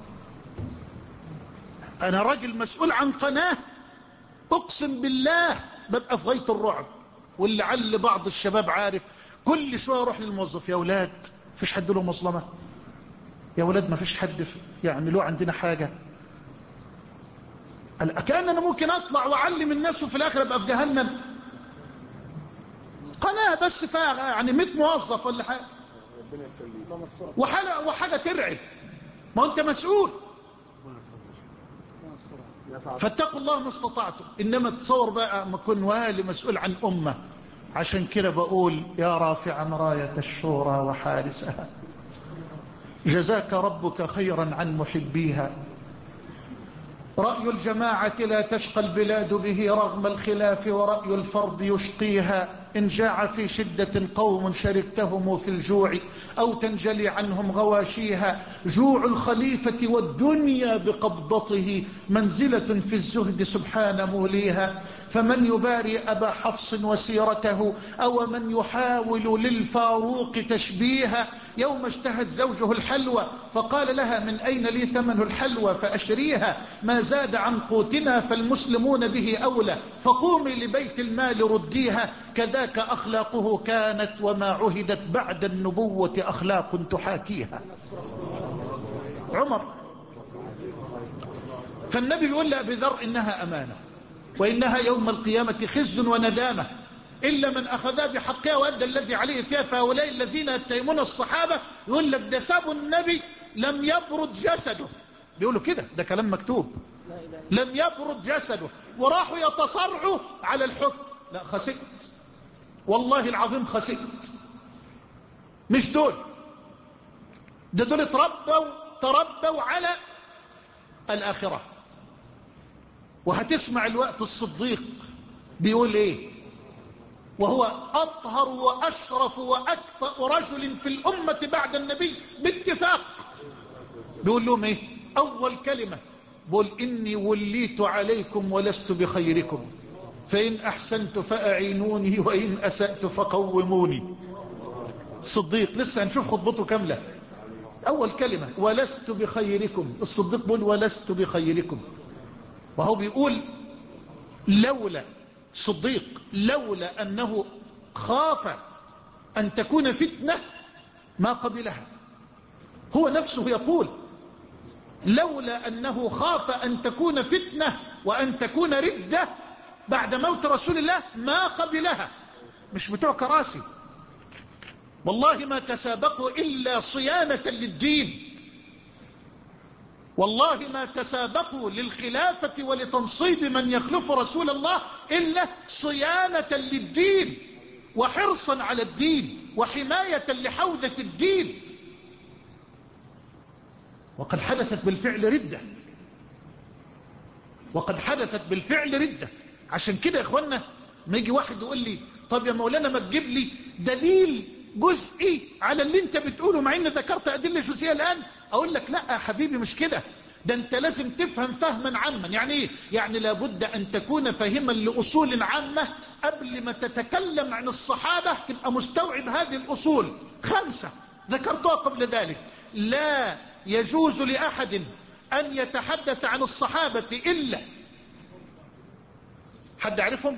أنا راجل مسؤول عن قناة أقسم بالله ببقى في غاية الرعب. واللي عل بعض الشباب عارف كل شوية أروح للموظف، يا أولاد فيش حد له مظلمة، يا أولاد ما فيش حد يعني له عندنا حاجة. كأن أنا ممكن أطلع وأعلم الناس وفي الآخر أبقى في جهنم. قناة بس فيها يعني مئة موظف ولا حاجة، وحاجة, وحاجة ترعب. ما أنت مسؤول، فاتقوا الله ما استطعتم. إنما تصور بقى ما كن والي مسؤول عن أمة. عشان كده بقول يا رافعا راية الشورى وحارسها، جزاك ربك خيرا عن محبيها. رأي الجماعة لا تشقى البلاد به رغم الخلاف، ورأي الفرد يشقيها. إن جاع في شدة قوم شركتهم في الجوع، أو تنجلي عنهم غواشيها. جوع الخليفة والدنيا بقبضته، منزلة في الزهد سبحان موليها. فمن يباري أبا حفص وسيرته، أو من يحاول للفاروق تشبيها. يوم اشتهت زوجه الحلوى فقال لها من أين لي ثمن الحلوى فأشريها. ما زاد عن قوتنا فالمسلمون به أولى، فقومي لبيت المال رديها. كذاك أخلاقه كانت، وما عهدت بعد النبوة أخلاق تحاكيها. عمر. فالنبي يقول لأبي ذر إنها أمانة، وإنها يوم القيامة خزي وندامة، إلا من أخذها بحقها وأدى الذي عليه فيها. فهؤلاء الذين يتهمون الصحابة يقول لك ده سابوا النبي لم يبرد جسده، بيقولوا كده، ده كلام مكتوب، لم يبرد جسده، وراحوا يتصارعوا على الحكم. لا خسئت، والله العظيم خسئت. مش دول، ده دول تربوا تربوا على الآخرة. وهتسمع الوقت الصديق بيقول ايه، وهو أطهر وأشرف وأكفأ رجل في الأمة بعد النبي باتفاق. بيقول لهم ايه أول كلمة؟ بيقول إني وليت عليكم ولست بخيركم، فإن أحسنت فأعينوني وإن أسأت فقوموني. الصديق لسه هنشوف خطبته كاملة. أول كلمة ولست بخيركم، الصديق بيقول ولست بخيركم. وهو بيقول لولا صديق لولا أنه خاف أن تكون فتنة ما قبلها. هو نفسه يقول لولا أنه خاف أن تكون فتنة وأن تكون ردة بعد موت رسول الله ما قبلها. مش بتوع كراسي، والله ما تسابقوا إلا صيانة للدين، والله ما تسابقوا للخلافة ولتنصيب من يخلف رسول الله إلا صيانة للدين وحرصا على الدين وحماية لحوزة الدين. وقد حدثت بالفعل ردة، وقد حدثت بالفعل ردة. عشان كده يا اخوانا ما يجي واحد يقول لي طب يا مولانا ما تجيب لي دليل جزئي على اللي انت بتقوله مع ان ذكرت أدلة جزئية الآن، اقول لك لا يا حبيبي مش كده، ده انت لازم تفهم فهما عاما. يعني ايه؟ يعني لابد ان تكون فاهما لأصول عامة قبل ما تتكلم عن الصحابة، تبقى مستوعب هذه الأصول خمسة ذكرتها قبل ذلك. لا يجوز لأحد أن يتحدث عن الصحابة إلا حد يعرفهم.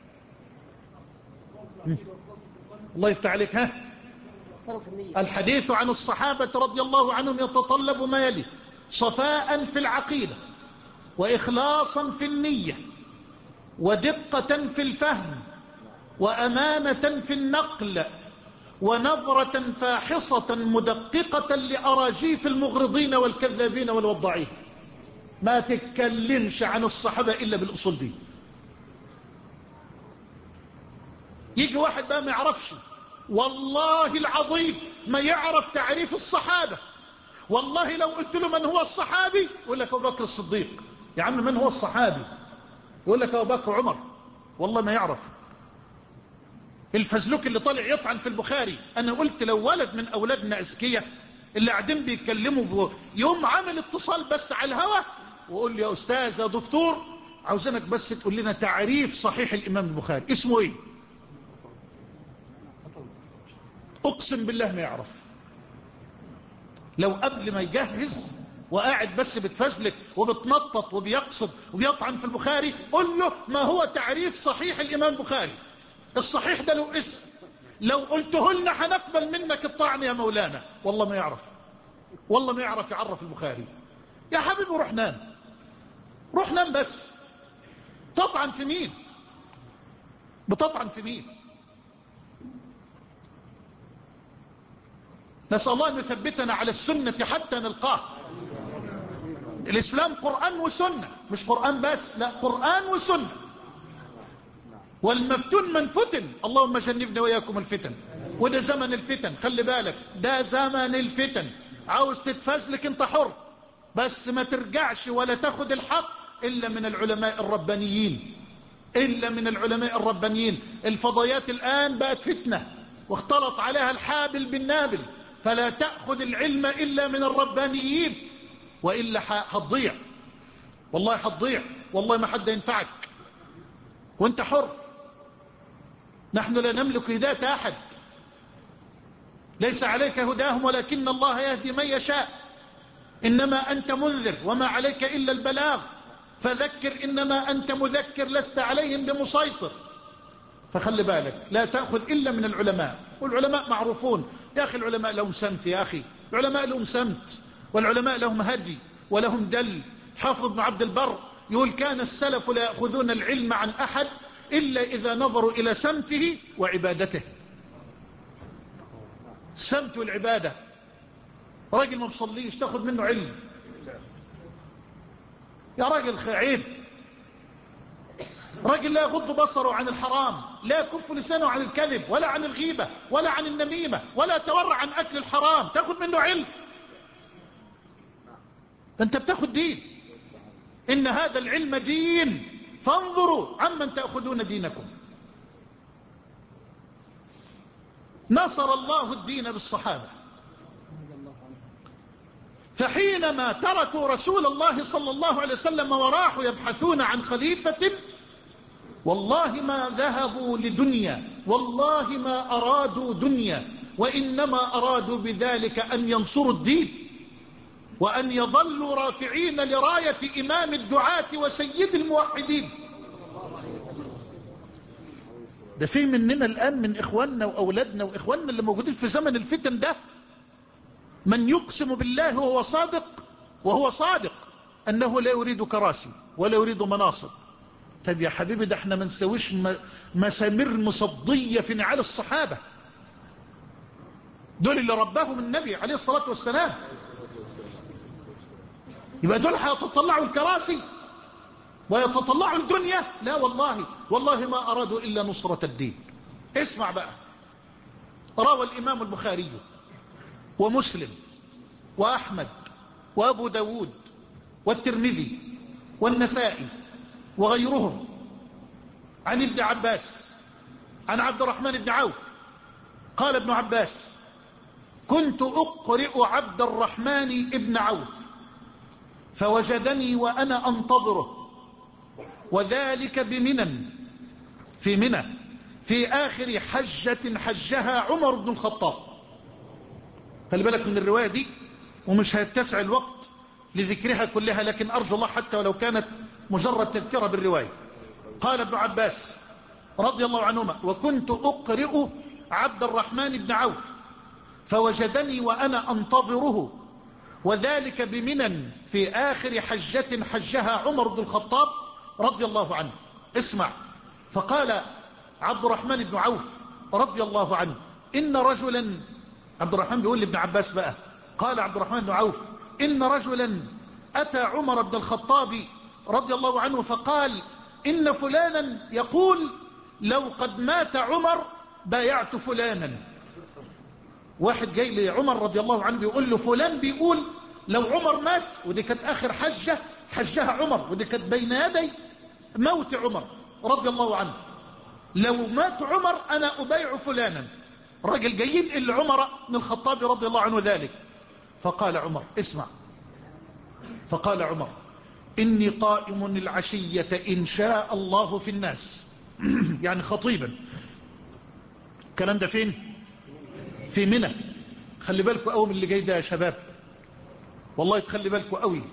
الله يفتح عليك. ها الحديث عن الصحابة رضي الله عنهم يتطلب ما يلي: صفاء في العقيدة، وإخلاصا في النية، ودقة في الفهم، وأمانة في النقل، ونظرة فاحصة مدققة لأراجيف المغرضين والكذابين والوضاعين. ما تتكلمش عن الصحابة إلا بالأصول دي. يجي واحد بقى ما يعرفش، والله العظيم ما يعرف تعريف الصحابة. والله لو قلت له من هو الصحابي يقول لك أبو بكر الصديق. يا عم من هو الصحابي؟ يقول لك أبو بكر عمر. والله ما يعرف. الفزلوك اللي طالع يطعن في البخاري، أنا قلت لو ولد من أولادنا أذكياء اللي قاعدين بيتكلموا بو يوم عامل اتصال بس على الهوا وقول لي يا أستاذ يا دكتور عاوزينك بس تقول لنا تعريف صحيح الإمام البخاري اسمه إيه؟ أقسم بالله ما يعرف. لو قبل ما يجهز وقاعد بس بتفزلك وبتنطط وبيقصد وبيطعن في البخاري قل له ما هو تعريف صحيح الإمام البخاري. الصحيح ده له اسم، لو قلته لنا هنقبل منك الطعن يا مولانا. والله ما يعرف، والله ما يعرف يعرف البخاري. يا حبيبي روح نام، روح نام بس. تطعن في مين؟ بتطعن في مين؟ نسأل الله أن يثبتنا على السنة حتى نلقاه. الإسلام قرآن وسنة، مش قرآن بس، لا قرآن وسنة. والمفتون من فتن، اللهم جنبنا وإياكم الفتن. وده زمن الفتن، خلي بالك ده زمن الفتن. عاوز تتفزلك انت حر، بس ما ترجعش ولا تاخد الحق إلا من العلماء الربانيين، إلا من العلماء الربانيين. الفضيات الآن بقت فتنة واختلط عليها الحابل بالنابل، فلا تأخذ العلم إلا من الربانيين وإلا هتضيع. والله هتضيع، والله ما حد ينفعك وانت حر. نحن لا نملك هداية أحد، ليس عليك هداهم ولكن الله يهدي من يشاء. إنما أنت منذر وما عليك إلا البلاغ، فذكر إنما أنت مذكر لست عليهم بمسيطر. فخلي بالك لا تأخذ إلا من العلماء، والعلماء معروفون. يا أخي العلماء لهم سمت، يا أخي العلماء لهم سمت، والعلماء لهم هدي ولهم دل. حافظ ابن عبد البر يقول كان السلف لا يأخذون العلم عن أحد إلا إذا نظروا إلى سمته وعبادته. السمت والعبادة. راجل ما بصليش تاخذ منه علم؟ يا راجل عيب. راجل لا يغض بصره عن الحرام، لا يكف لسانه عن الكذب ولا عن الغيبة ولا عن النميمة ولا تورع عن أكل الحرام، تاخذ منه علم؟ أنت بتاخذ دين. إن هذا العلم دين فانظروا عمن تأخذون دينكم. نصر الله الدين بالصحابة، فحينما تركوا رسول الله صلى الله عليه وسلم وراحوا يبحثون عن خليفة والله ما ذهبوا لدنيا، والله ما أرادوا دنيا، وإنما أرادوا بذلك أن ينصروا الدين وأن يظلوا رافعين لراية إمام الدعاة وسيد الموحدين. ده في مننا الآن من إخواننا وأولادنا وإخواننا اللي موجودين في زمن الفتن ده من يقسم بالله وهو صادق وهو صادق أنه لا يريد كراسي ولا يريد مناصب. طيب يا حبيبي ده احنا ما نسويش مسامير مصدية في نعال الصحابة، دول اللي رباهم النبي عليه الصلاة والسلام. يبقى دول هيتطلعوا الكراسي ويتطلعوا الدنيا؟ لا والله، والله ما أرادوا إلا نصرة الدين. اسمع بقى، روى الإمام البخاري ومسلم وأحمد وأبو داود والترمذي والنسائي وغيرهم عن ابن عباس عن عبد الرحمن بن عوف قال ابن عباس كنت أقرئ عبد الرحمن بن عوف فوجدني وأنا أنتظره، وذلك بمنى، في منى في آخر حجة حجها عمر بن الخطاب. خلي بالك من الرواية دي، ومش هيتسع الوقت لذكرها كلها، لكن أرجو الله حتى ولو كانت مجرد تذكرة بالرواية. قال ابن عباس رضي الله عنهما وكنت أقرئ عبد الرحمن بن عوف فوجدني وأنا أنتظره، وذلك بمنى في آخر حجة حجها عمر بن الخطاب رضي الله عنه. اسمع، فقال عبد الرحمن بن عوف رضي الله عنه إن رجلا، عبد الرحمن بيقول لابن عباس بقى، قال عبد الرحمن بن عوف: إن رجلا أتى عمر بن الخطاب رضي الله عنه فقال: إن فلانا يقول لو قد مات عمر بايعت فلانا. واحد جاي لعمر رضي الله عنه بيقول له: فلان بيقول لو عمر مات، ودي كانت آخر حجة حجها عمر، ودي كانت بين يدي موت عمر رضي الله عنه، لو مات عمر أنا أبايع فلانا. رجل جايين إلا عمر بن الخطاب رضي الله عنه ذلك. فقال عمر: اسمع. فقال عمر: إني قائم العشية إن شاء الله في الناس. يعني خطيبا. الكلام ده فين؟ في منى. خلي بالكوا قوي من اللي جاي ده يا شباب، والله تخلي بالكوا قوي.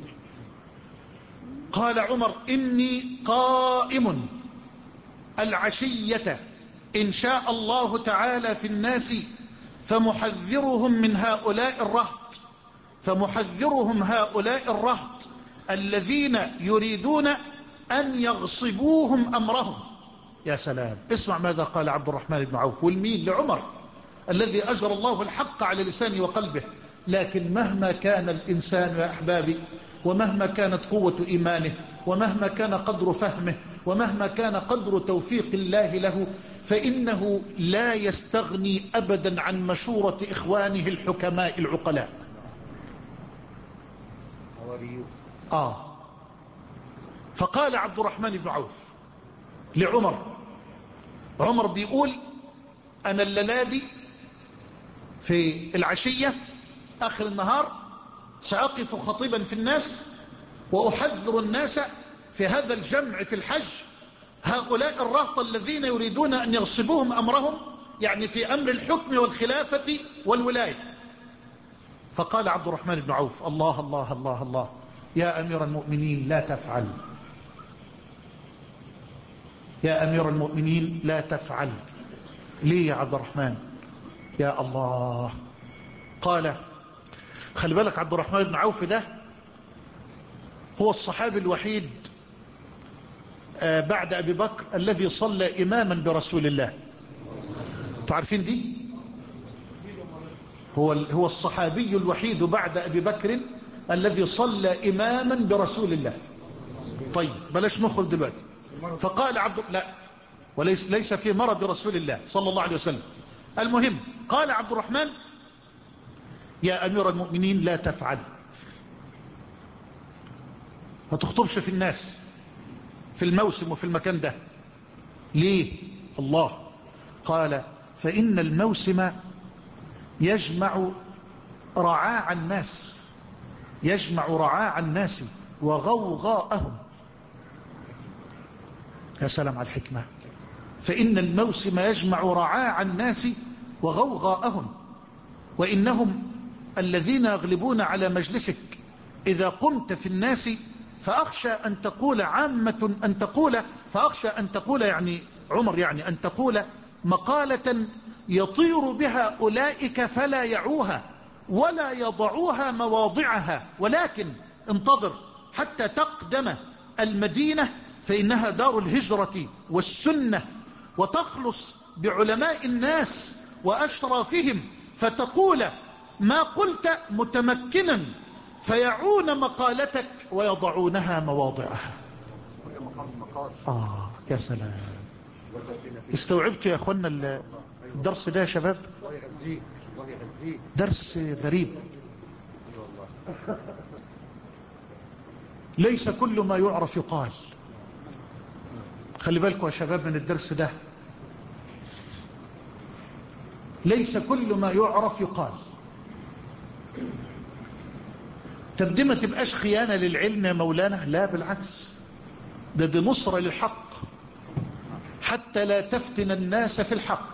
قال عمر: إني قائم العشية إن شاء الله تعالى في الناس فمحذرهم من هؤلاء الرهط فمحذرهم هؤلاء الرهط الذين يريدون أن يغصبوهم أمرهم. يا سلام، اسمع ماذا قال عبد الرحمن بن عوف، والمين؟ لعمر الذي أجرى الله الحق على لسانه وقلبه. لكن مهما كان الإنسان يا أحبابي، ومهما كانت قوة إيمانه، ومهما كان قدر فهمه، ومهما كان قدر توفيق الله له، فإنه لا يستغني أبدا عن مشورة إخوانه الحكماء العقلاء. آه فقال عبد الرحمن بن عوف لعمر، عمر بيقول: أنا الليلة في العشية آخر النهار سأقف خطيبا في الناس وأحذر الناس في هذا الجمع في الحج هؤلاء الرهط الذين يريدون أن يغصبوهم أمرهم، يعني في أمر الحكم والخلافة والولاية. فقال عبد الرحمن بن عوف: الله الله الله الله، يا أمير المؤمنين لا تفعل، يا أمير المؤمنين لا تفعل. ليه يا عبد الرحمن؟ يا الله. قال: خلي بالك، عبد الرحمن بن عوف ده هو الصحابي الوحيد بعد أبي بكر الذي صلى إماما برسول الله. تعرفين دي؟ هو هو الصحابي الوحيد بعد أبي بكر الذي صلى إماما برسول الله. طيب بلاش نخرج دلوقتي. فقال عبد لا وليس ليس في مرض رسول الله صلى الله عليه وسلم. المهم، قال عبد الرحمن: يا أمير المؤمنين لا تفعل، ما تخطبش في الناس في الموسم وفي المكان ده. ليه؟ الله. قال: فإن الموسم يجمع رعاع الناس يجمع رعاع الناس وغوغاءهم. يا سلام على الحكمة. فإن الموسم يجمع رعاع الناس وغوغاءهم، وإنهم الذين يغلبون على مجلسك إذا قمت في الناس فأخشى أن تقول عامة أن تقول فأخشى أن تقول يعني عمر يعني أن تقول مقالة يطير بها أولئك فلا يعوها ولا يضعوها مواضعها، ولكن انتظر حتى تقدم المدينة فإنها دار الهجرة والسنة، وتخلص بعلماء الناس وأشرافهم فتقول ما قلت متمكنا فيعون مقالتك ويضعونها مواضعها. آه يا سلام. استوعبتوا يا أخوانا الدرس ده يا شباب؟ درس غريب. ليس كل ما يعرف يقال. خلي بالكم يا شباب من الدرس ده. ليس كل ما يعرف يقال. تبدي ما تبقاش خيانة للعلم يا مولانا، لا بالعكس، ده دي نصرة للحق حتى لا تفتن الناس في الحق.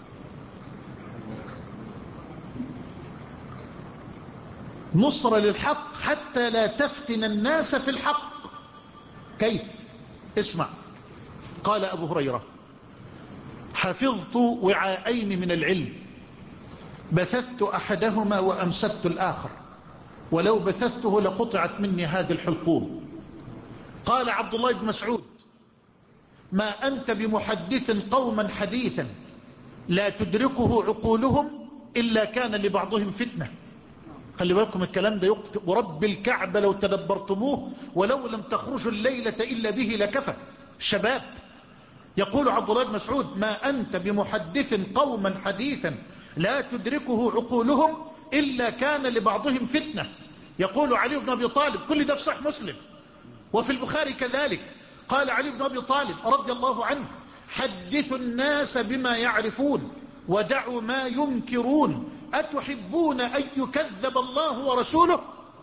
نصرة للحق حتى لا تفتن الناس في الحق. كيف؟ اسمع. قال أبو هريرة: حفظت وعاءين من العلم، بثثت أحدهما وأمسكت الآخر، ولو بثثته لقطعت مني هذه الحلقوم. قال عبد الله بن مسعود: ما أنت بمحدث قوما حديثا لا تدركه عقولهم إلا كان لبعضهم فتنة. خلي بالكم الكلام ده يقتل، ورب الكعبة لو تدبرتموه ولو لم تخرجوا الليلة إلا به لكفى. الشباب يقول عبد الله بن مسعود: ما أنت بمحدث قوما حديثا لا تدركه عقولهم إلا كان لبعضهم فتنة. يقول علي بن أبي طالب، كل ده في صحيح مسلم وفي البخاري كذلك، قال علي بن أبي طالب رضي الله عنه: حدثوا الناس بما يعرفون ودعوا ما ينكرون، أتحبون أن يكذب الله ورسوله؟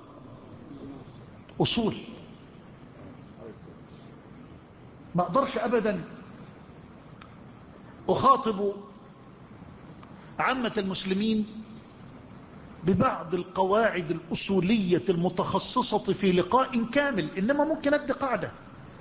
أصول. ما أقدرش أبدا أخاطب عامة المسلمين ببعض القواعد الأصولية المتخصصة في لقاء كامل، إنما ممكن أدي قاعدة،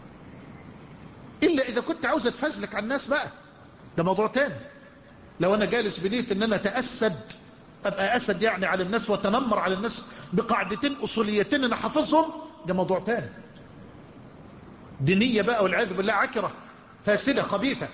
إلا إذا كنت عاوز أتفزلك على الناس بقى، ده موضوع تاني. لو أنا جالس بنية إن أنا أتأسد، أبقى أسد يعني على الناس وتنمر على الناس بقاعدتين أصوليتين أنا حافظهم، ده موضوع تاني. دينية بقى والعياذ بالله عكرة فاسدة خبيثة.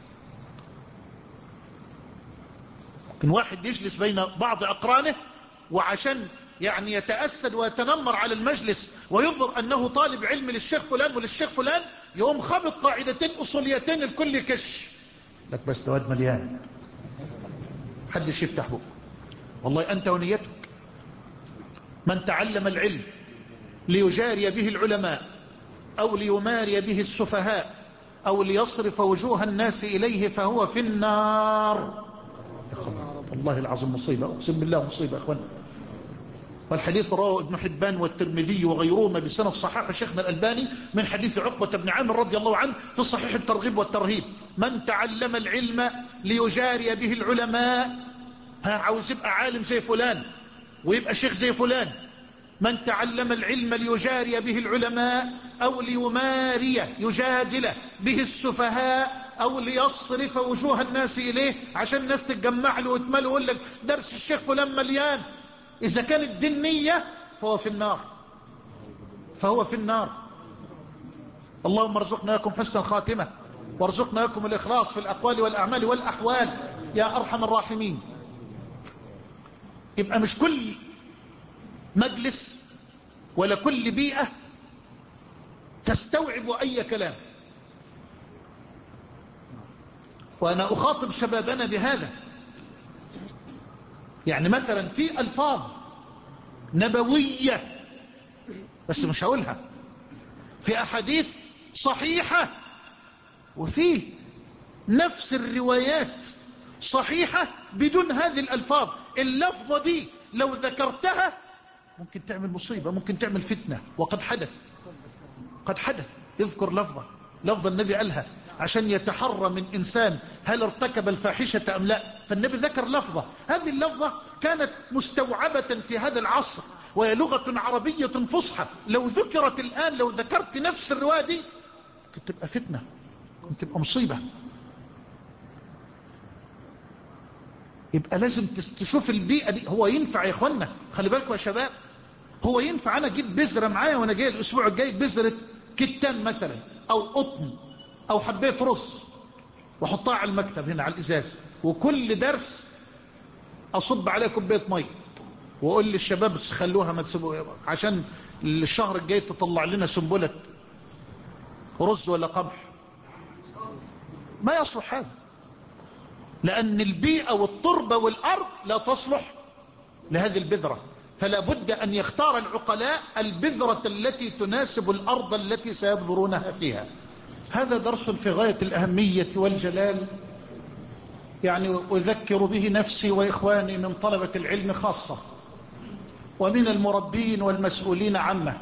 ممكن واحد يجلس بين بعض أقرانه وعشان يعني يتأسد ويتنمر على المجلس ويظهر أنه طالب علم للشيخ فلان وللشيخ فلان، يقوم خبط قاعدتين أصوليتين الكل كش لك، بس دواد مليان حدش يفتح بقه. والله أنت ونيتك. من تعلم العلم ليجاري به العلماء أو ليماري به السفهاء أو ليصرف وجوه الناس إليه فهو في النار. والله العظيم مصيبة، أقسم بالله مصيبة يا أخوان. والحديث رواه ابن حبان والترمذي وغيرهما بسند صحيح شيخنا الألباني من حديث عقبة بن عامر رضي الله عنه في صحيح الترغيب والترهيب: من تعلم العلم ليجاري به العلماء، ها عاوز يبقى عالم زي فلان ويبقى شيخ زي فلان، من تعلم العلم ليجاري به العلماء أو ليماري يجادل به السفهاء أو ليصرف وجوه الناس إليه عشان الناس تتجمع له وتمله ويقول لك درس الشيخ فلان مليان، إذا كانت دينية فهو في النار، فهو في النار. اللهم ارزقنا لكم حسن الخاتمة وارزقنا لكم الإخلاص في الأقوال والأعمال والأحوال يا أرحم الراحمين. يبقى مش كل مجلس ولا كل بيئة تستوعب أي كلام. وأنا أخاطب شبابنا بهذا. يعني مثلا في ألفاظ نبوية بس مش هقولها، في أحاديث صحيحة وفي نفس الروايات صحيحة بدون هذه الألفاظ. اللفظة دي لو ذكرتها ممكن تعمل مصيبة، ممكن تعمل فتنة، وقد حدث قد حدث. اذكر لفظة لفظة النبي قالها عشان يتحرى من إنسان هل ارتكب الفاحشة أم لا، فالنبي ذكر لفظة، هذه اللفظة كانت مستوعبة في هذا العصر وهي لغة عربية فصحى، لو ذكرت الآن، لو ذكرت نفس الرواية دي ممكن تبقى فتنة، ممكن تبقى مصيبة. يبقى لازم تشوف البيئة دي. هو ينفع يا اخوانا، خلي بالكم يا شباب، هو ينفع انا اجيب بذرة معايا وانا جاي الاسبوع الجاي بذرة كتان مثلا او قطن او حبيت رز واحطها على المكتب هنا على الازاز، وكل درس اصب عليها كوبايه ميه واقول للشباب خلوها ما تسيبوا عشان الشهر الجاي تطلع لنا سنبله رز ولا قمح؟ ما يصلح هذا، لأن البيئة والتربة والأرض لا تصلح لهذه البذرة. فلا بد أن يختار العقلاء البذرة التي تناسب الأرض التي سيبذرونها فيها. هذا درس في غاية الأهمية والجلال، يعني أذكر به نفسي وإخواني من طلبة العلم خاصة ومن المربين والمسؤولين عامة.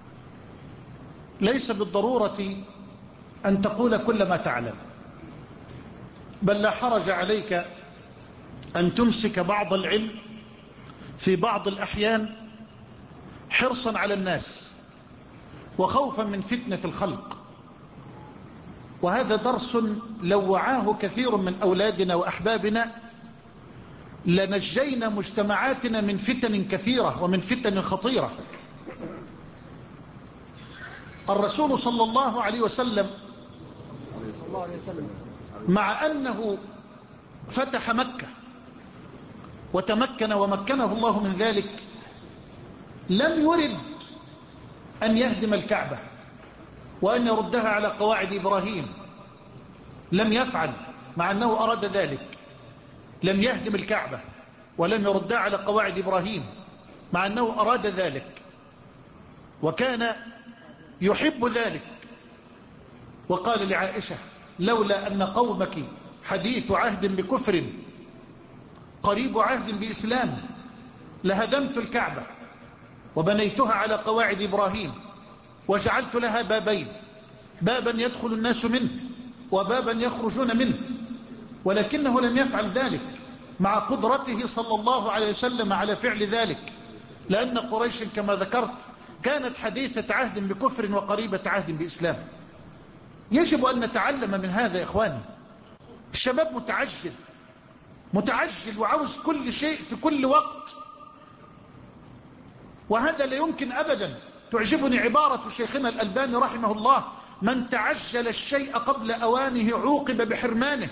ليس بالضرورة أن تقول كل ما تعلم، بل لا حرج عليك أن تمسك بعض العلم في بعض الأحيان حرصا على الناس وخوفا من فتنة الخلق. وهذا درس لو وعاه كثير من أولادنا وأحبابنا لنجينا مجتمعاتنا من فتن كثيرة ومن فتن خطيرة. الرسول صلى الله عليه وسلم مع أنه فتح مكة وتمكن ومكنه الله من ذلك، لم يرد أن يهدم الكعبة وأن يردها على قواعد إبراهيم، لم يفعل، مع أنه أراد ذلك. لم يهدم الكعبة ولم يردها على قواعد إبراهيم مع أنه أراد ذلك، وكان يحب ذلك. وقال لعائشة: لولا أن قومك حديث عهد بكفر قريب عهد بإسلام لهدمت الكعبة وبنيتها على قواعد إبراهيم وجعلت لها بابين، بابا يدخل الناس منه وبابا يخرجون منه. ولكنه لم يفعل ذلك مع قدرته صلى الله عليه وسلم على فعل ذلك، لأن قريش كما ذكرت كانت حديثة عهد بكفر وقريبة عهد بإسلام. يجب أن نتعلم من هذا يا إخواني. الشباب متعجل متعجل وعاوز كل شيء في كل وقت، وهذا لا يمكن أبدا. تعجبني عبارة شيخنا الألباني رحمه الله: من تعجل الشيء قبل أوانه عوقب بحرمانه.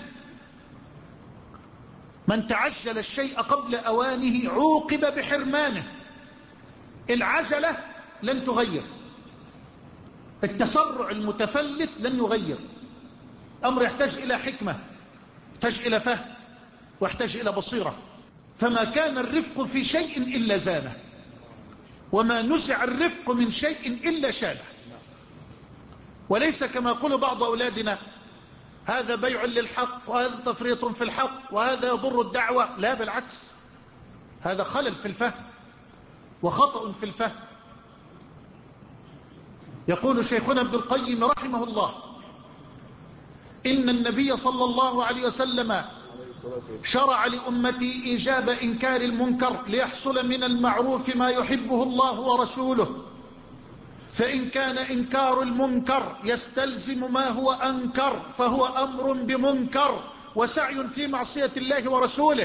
من تعجل الشيء قبل أوانه عوقب بحرمانه. العجلة لن تغير، التسرع المتفلت لن يغير. أمر يحتاج إلى حكمة، يحتاج إلى فهم، ويحتاج إلى بصيرة. فما كان الرفق في شيء إلا زانه، وما نزع الرفق من شيء إلا شانه. وليس كما يقول بعض أولادنا: هذا بيع للحق وهذا تفريط في الحق وهذا يضر الدعوة. لا، بالعكس، هذا خلل في الفهم وخطأ في الفهم. يقول شيخنا ابن القيم رحمه الله: إن النبي صلى الله عليه وسلم شرع لأمتي إيجاب إنكار المنكر ليحصل من المعروف ما يحبه الله ورسوله، فإن كان إنكار المنكر يستلزم ما هو أنكر فهو أمر بمنكر وسعي في معصية الله ورسوله.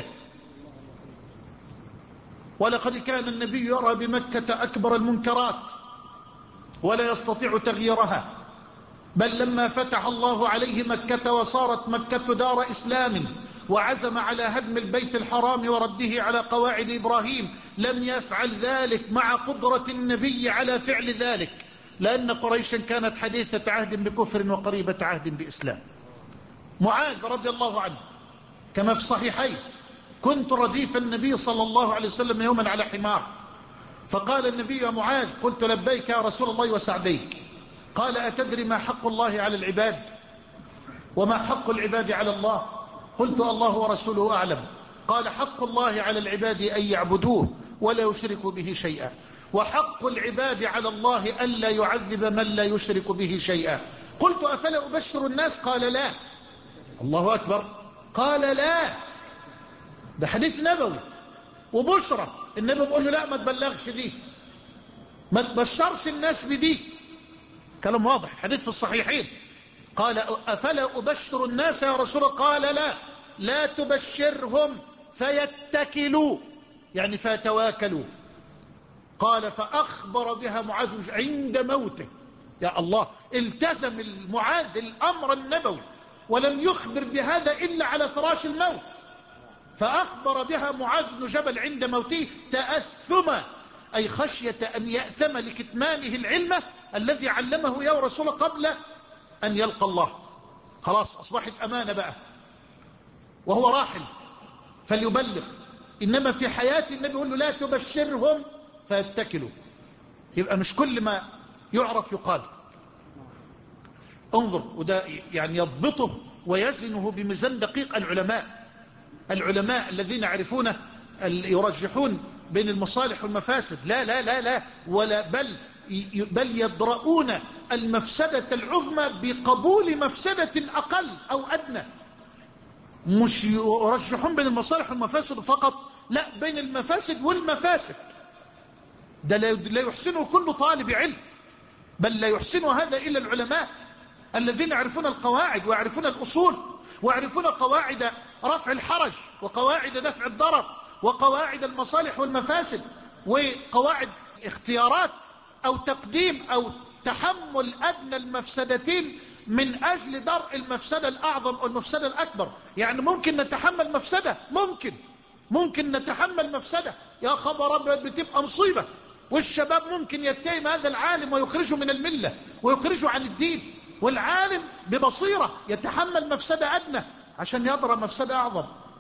ولقد كان النبي يرى بمكة أكبر المنكرات ولا يستطيع تغييرها، بل لما فتح الله عليه مكة وصارت مكة دار إسلام وعزم على هدم البيت الحرام ورده على قواعد إبراهيم لم يفعل ذلك مع قدرة النبي على فعل ذلك، لأن قريشا كانت حديثة عهد بكفر وقريبة عهد بإسلام. معاذ رضي الله عنه كما في الصحيحين: كنت رديف النبي صلى الله عليه وسلم يوما على حمار، فقال النبي: يا معاذ. قلت: لبيك يا رسول الله وسعديك. قال: أتدري ما حق الله على العباد وما حق العباد على الله؟ قلت: الله ورسوله أعلم. قال: حق الله على العباد أن يعبدوه ولا يشركوا به شيئا، وحق العباد على الله ألا يعذب من لا يشرك به شيئا. قلت: أفلا أبشر الناس؟ قال: لا. الله أكبر. قال: لا، ده حديث نبوي وبشرة. النبي بيقول له: لا، ما تبلغش دي، ما تبشرش الناس بدي. كلام واضح، حديث في الصحيحين. قال: أفلا أبشر الناس يا رسول الله؟ قال: لا، لا تبشرهم فيتكلوا، يعني فيتواكلوا. قال: فأخبر بها معاذ عند موته. يا الله، التزم المعاذ الأمر النبوي ولم يخبر بهذا إلا على فراش الموت. فأخبر بها معاذ بن جبل عند موته تأثما، أي خشية أن يأثم لكتمانه العلم الذي علمه يا رسول الله قبل أن يلقى الله. خلاص أصبحت أمانة بقى، وهو راحل فليبلغ. إنما في حياة النبي يقول له: لا تبشرهم فيتكلوا. يبقى مش كل ما يعرف يقال. انظر، وده يعني يضبطه ويزنه بميزان دقيق العلماء العلماء الذين يعرفون يرجحون بين المصالح والمفاسد. لا لا لا لا ولا بل بل يدرؤون المفسدة العظمى بقبول مفسدة أقل أو أدنى. مش يرجحون بين المصالح والمفاسد فقط، لا، بين المفاسد والمفاسد. ده لا يحسنه كل طالب علم، بل لا يحسنه هذا إلا العلماء الذين يعرفون القواعد ويعرفون الأصول ويعرفون قواعد رفع الحرج وقواعد دفع الضرر وقواعد المصالح والمفاسد وقواعد اختيارات أو تقديم أو تحمل أدنى المفسدتين من أجل درء المفسدة الأعظم أو المفسدة الأكبر. يعني ممكن نتحمل مفسدة، ممكن ممكن نتحمل مفسدة، يا خبر أبيض بتبقى مصيبة، والشباب ممكن يتهم هذا العالم ويخرجه من الملة ويخرجه عن الدين، والعالم ببصيرة يتحمل مفسدة أدنى عشان يضرب مفسدة أعظم،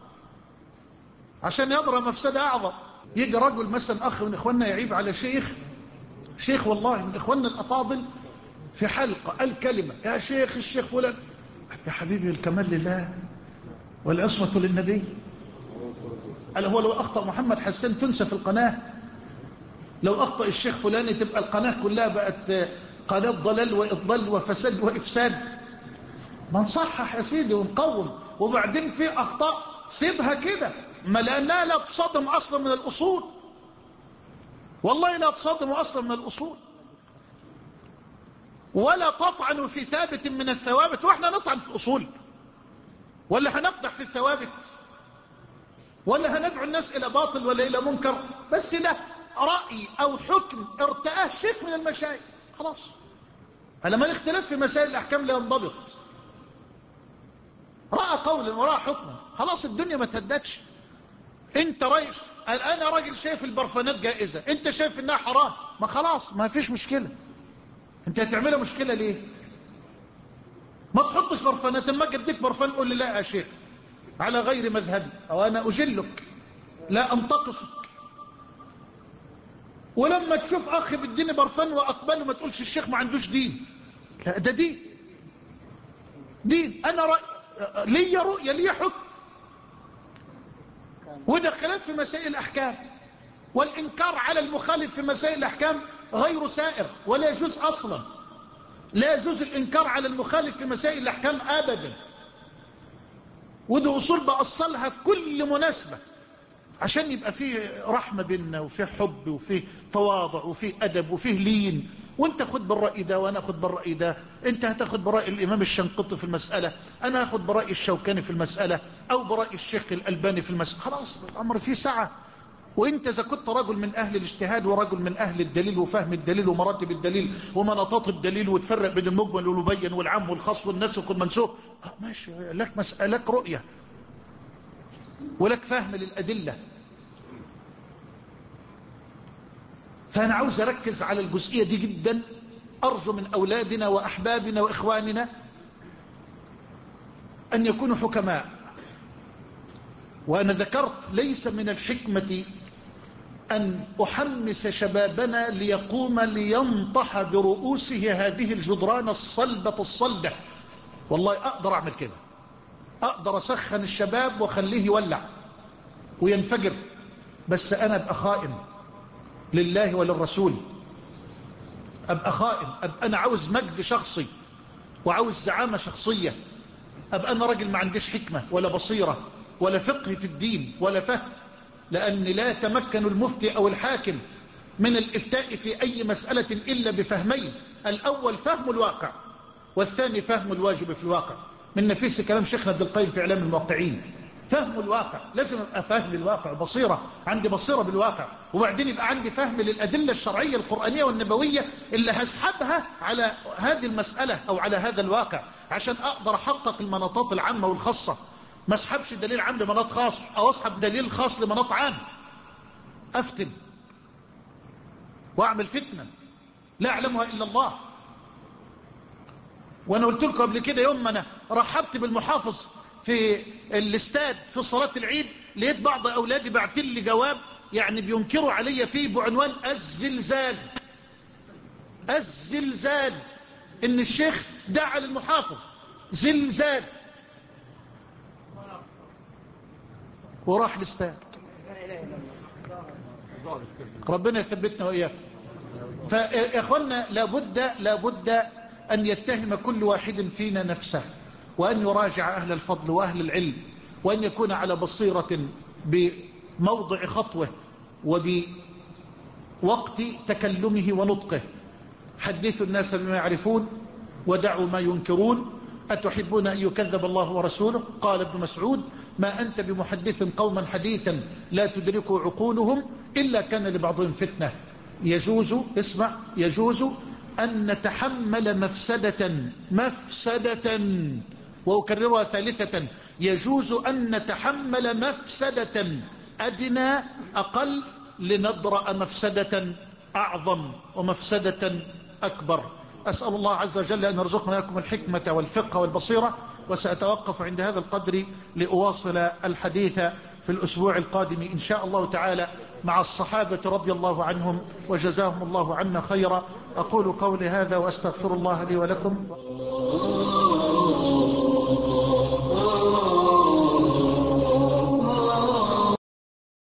عشان يضرب مفسدة أعظم. يجي رجل مثلا أخ من إخواننا يعيب على شيخ، شيخ والله من إخواننا الأفاضل، في حلقة قال كلمة، يا شيخ الشيخ فلان، يا حبيبي الكمال لله والعصمة للنبي. قال هو لو أخطأ محمد حسان تنسى في القناة؟ لو أخطأ الشيخ فلاني تبقى القناة كلها بقت قناة ضلال وإضلال وفساد وإفساد؟ ما نصحح يا سيدي ونقوم، وبعدين في أخطاء سيبها كده، ما لأنها لا تصادم أصلا من الأصول، والله لا تصادم أصلا من الأصول، ولا تطعن في ثابت من الثوابت. وإحنا نطعن في الأصول ولا هنقدح في الثوابت ولا هندعو الناس إلى باطل ولا إلى منكر؟ بس ده رأي أو حكم ارتآه شيخ من المشايخ، خلاص. لما الاختلاف في مسائل الأحكام لا ينضبط، رأى قولا ورأى حكما، خلاص الدنيا ما تهدتش. انت رئيس، انا راجل شايف البرفانات جائزة، انت شايف انها حرام، ما خلاص ما فيش مشكلة. انت هتعملها مشكلة ليه؟ ما تحطش برفانات، اما اجي اديك برفان قول لي لا يا شيخ على غير مذهبي، او انا اجلك لا انتقصك. ولما تشوف اخ بيديني برفان واقبله ما تقولش الشيخ ما عندوش دين، لا ده دين، دين. انا رأي ليا رؤية ليا حكم، وده خلاف في مسائل الأحكام، والإنكار على المخالف في مسائل الأحكام غير سائر ولا يجوز أصلا، لا يجوز الإنكار على المخالف في مسائل الأحكام أبدا. وده أصول بأصلها في كل مناسبة عشان يبقى فيه رحمة بيننا وفيه حب وفيه تواضع وفيه أدب وفيه لين. وانت خد بالرأي ده وانا اخد بالرأي ده، انت هتاخد برأي الامام الشنقطي في المسألة، انا اخد برأي الشوكاني في المسألة، او برأي الشيخ الألباني في المسألة، خلاص الامر فيه سعة. وانت اذا كنت رجل من اهل الاجتهاد ورجل من اهل الدليل وفهم الدليل ومراتب الدليل ومناطات الدليل وتفرق بين المجمل والمبين والعام والخاص والناسخ والمنسوخ، اه ماشي، لك مسألة، لك رؤية ولك فهم للأدلة. فأنا عاوز أركز على الجزئية دي جدا، أرجو من أولادنا وأحبابنا وإخواننا أن يكونوا حكماء. وأنا ذكرت ليس من الحكمة أن أحمس شبابنا ليقوم لينطح برؤوسه هذه الجدران الصلبة الصلدة، والله أقدر أعمل كده، أقدر أسخن الشباب وخليه يولع وينفجر، بس أنا أبقى خائن لله وللرسول، أبقى خائن، أبقى أنا عاوز مجد شخصي وعاوز زعامة شخصية، أبقى أنا راجل ما عنديش حكمة ولا بصيرة ولا فقه في الدين ولا فهم. لأن لا يتمكن المفتي أو الحاكم من الإفتاء في أي مسألة إلا بفهمين، الأول فهم الواقع والثاني فهم الواجب في الواقع، من نفيس كلام شيخنا عبد القيم في إعلام الموقعين. فهم الواقع، لازم أبقى فاهم الواقع، بصيرة، عندي بصيرة بالواقع، وبعدين يبقى عندي فهم للأدلة الشرعية القرآنية والنبوية اللي هسحبها على هذه المسألة أو على هذا الواقع عشان أقدر أحقق المناطات العامة والخاصة. ما اسحبش دليل عام لمناط خاص أو أسحب دليل خاص لمناط عام، أفتن وأعمل فتنة لا أعلمها إلا الله. وأنا قلت لكم قبل كده يوم ما أنا رحبت بالمحافظ في الاستاد في صلاة العيد، لقيت بعض أولادي بعتل لي جواب يعني بينكروا علي فيه بعنوان الزلزال، الزلزال، إن الشيخ دعا للمحافظ زلزال وراح الاستاد. ربنا يثبتنا وإياكم. فيا اخوانا لابد لابد أن يتهم كل واحد فينا نفسه، وأن يراجع أهل الفضل وأهل العلم، وأن يكون على بصيرة بموضع خطوه وبوقت تكلمه ونطقه. حدثوا الناس بما يعرفون ودعوا ما ينكرون، أتحبون أن يكذب الله ورسوله؟ قال ابن مسعود: ما أنت بمحدث قوما حديثا لا تدرك عقولهم إلا كان لبعضهم فتنة. يجوز، اسمع، يجوز أن نتحمل مفسدة مفسدة وأكررها ثالثة، يجوز أن نتحمل مفسدة أدنى أقل لندرأ مفسدة أعظم ومفسدة أكبر. أسأل الله عز وجل أن يرزقنا لكم الحكمة والفقه والبصيرة. وسأتوقف عند هذا القدر لأواصل الحديث في الأسبوع القادم إن شاء الله تعالى مع الصحابة رضي الله عنهم وجزاهم الله عنا خيرا. أقول قولي هذا وأستغفر الله لي ولكم.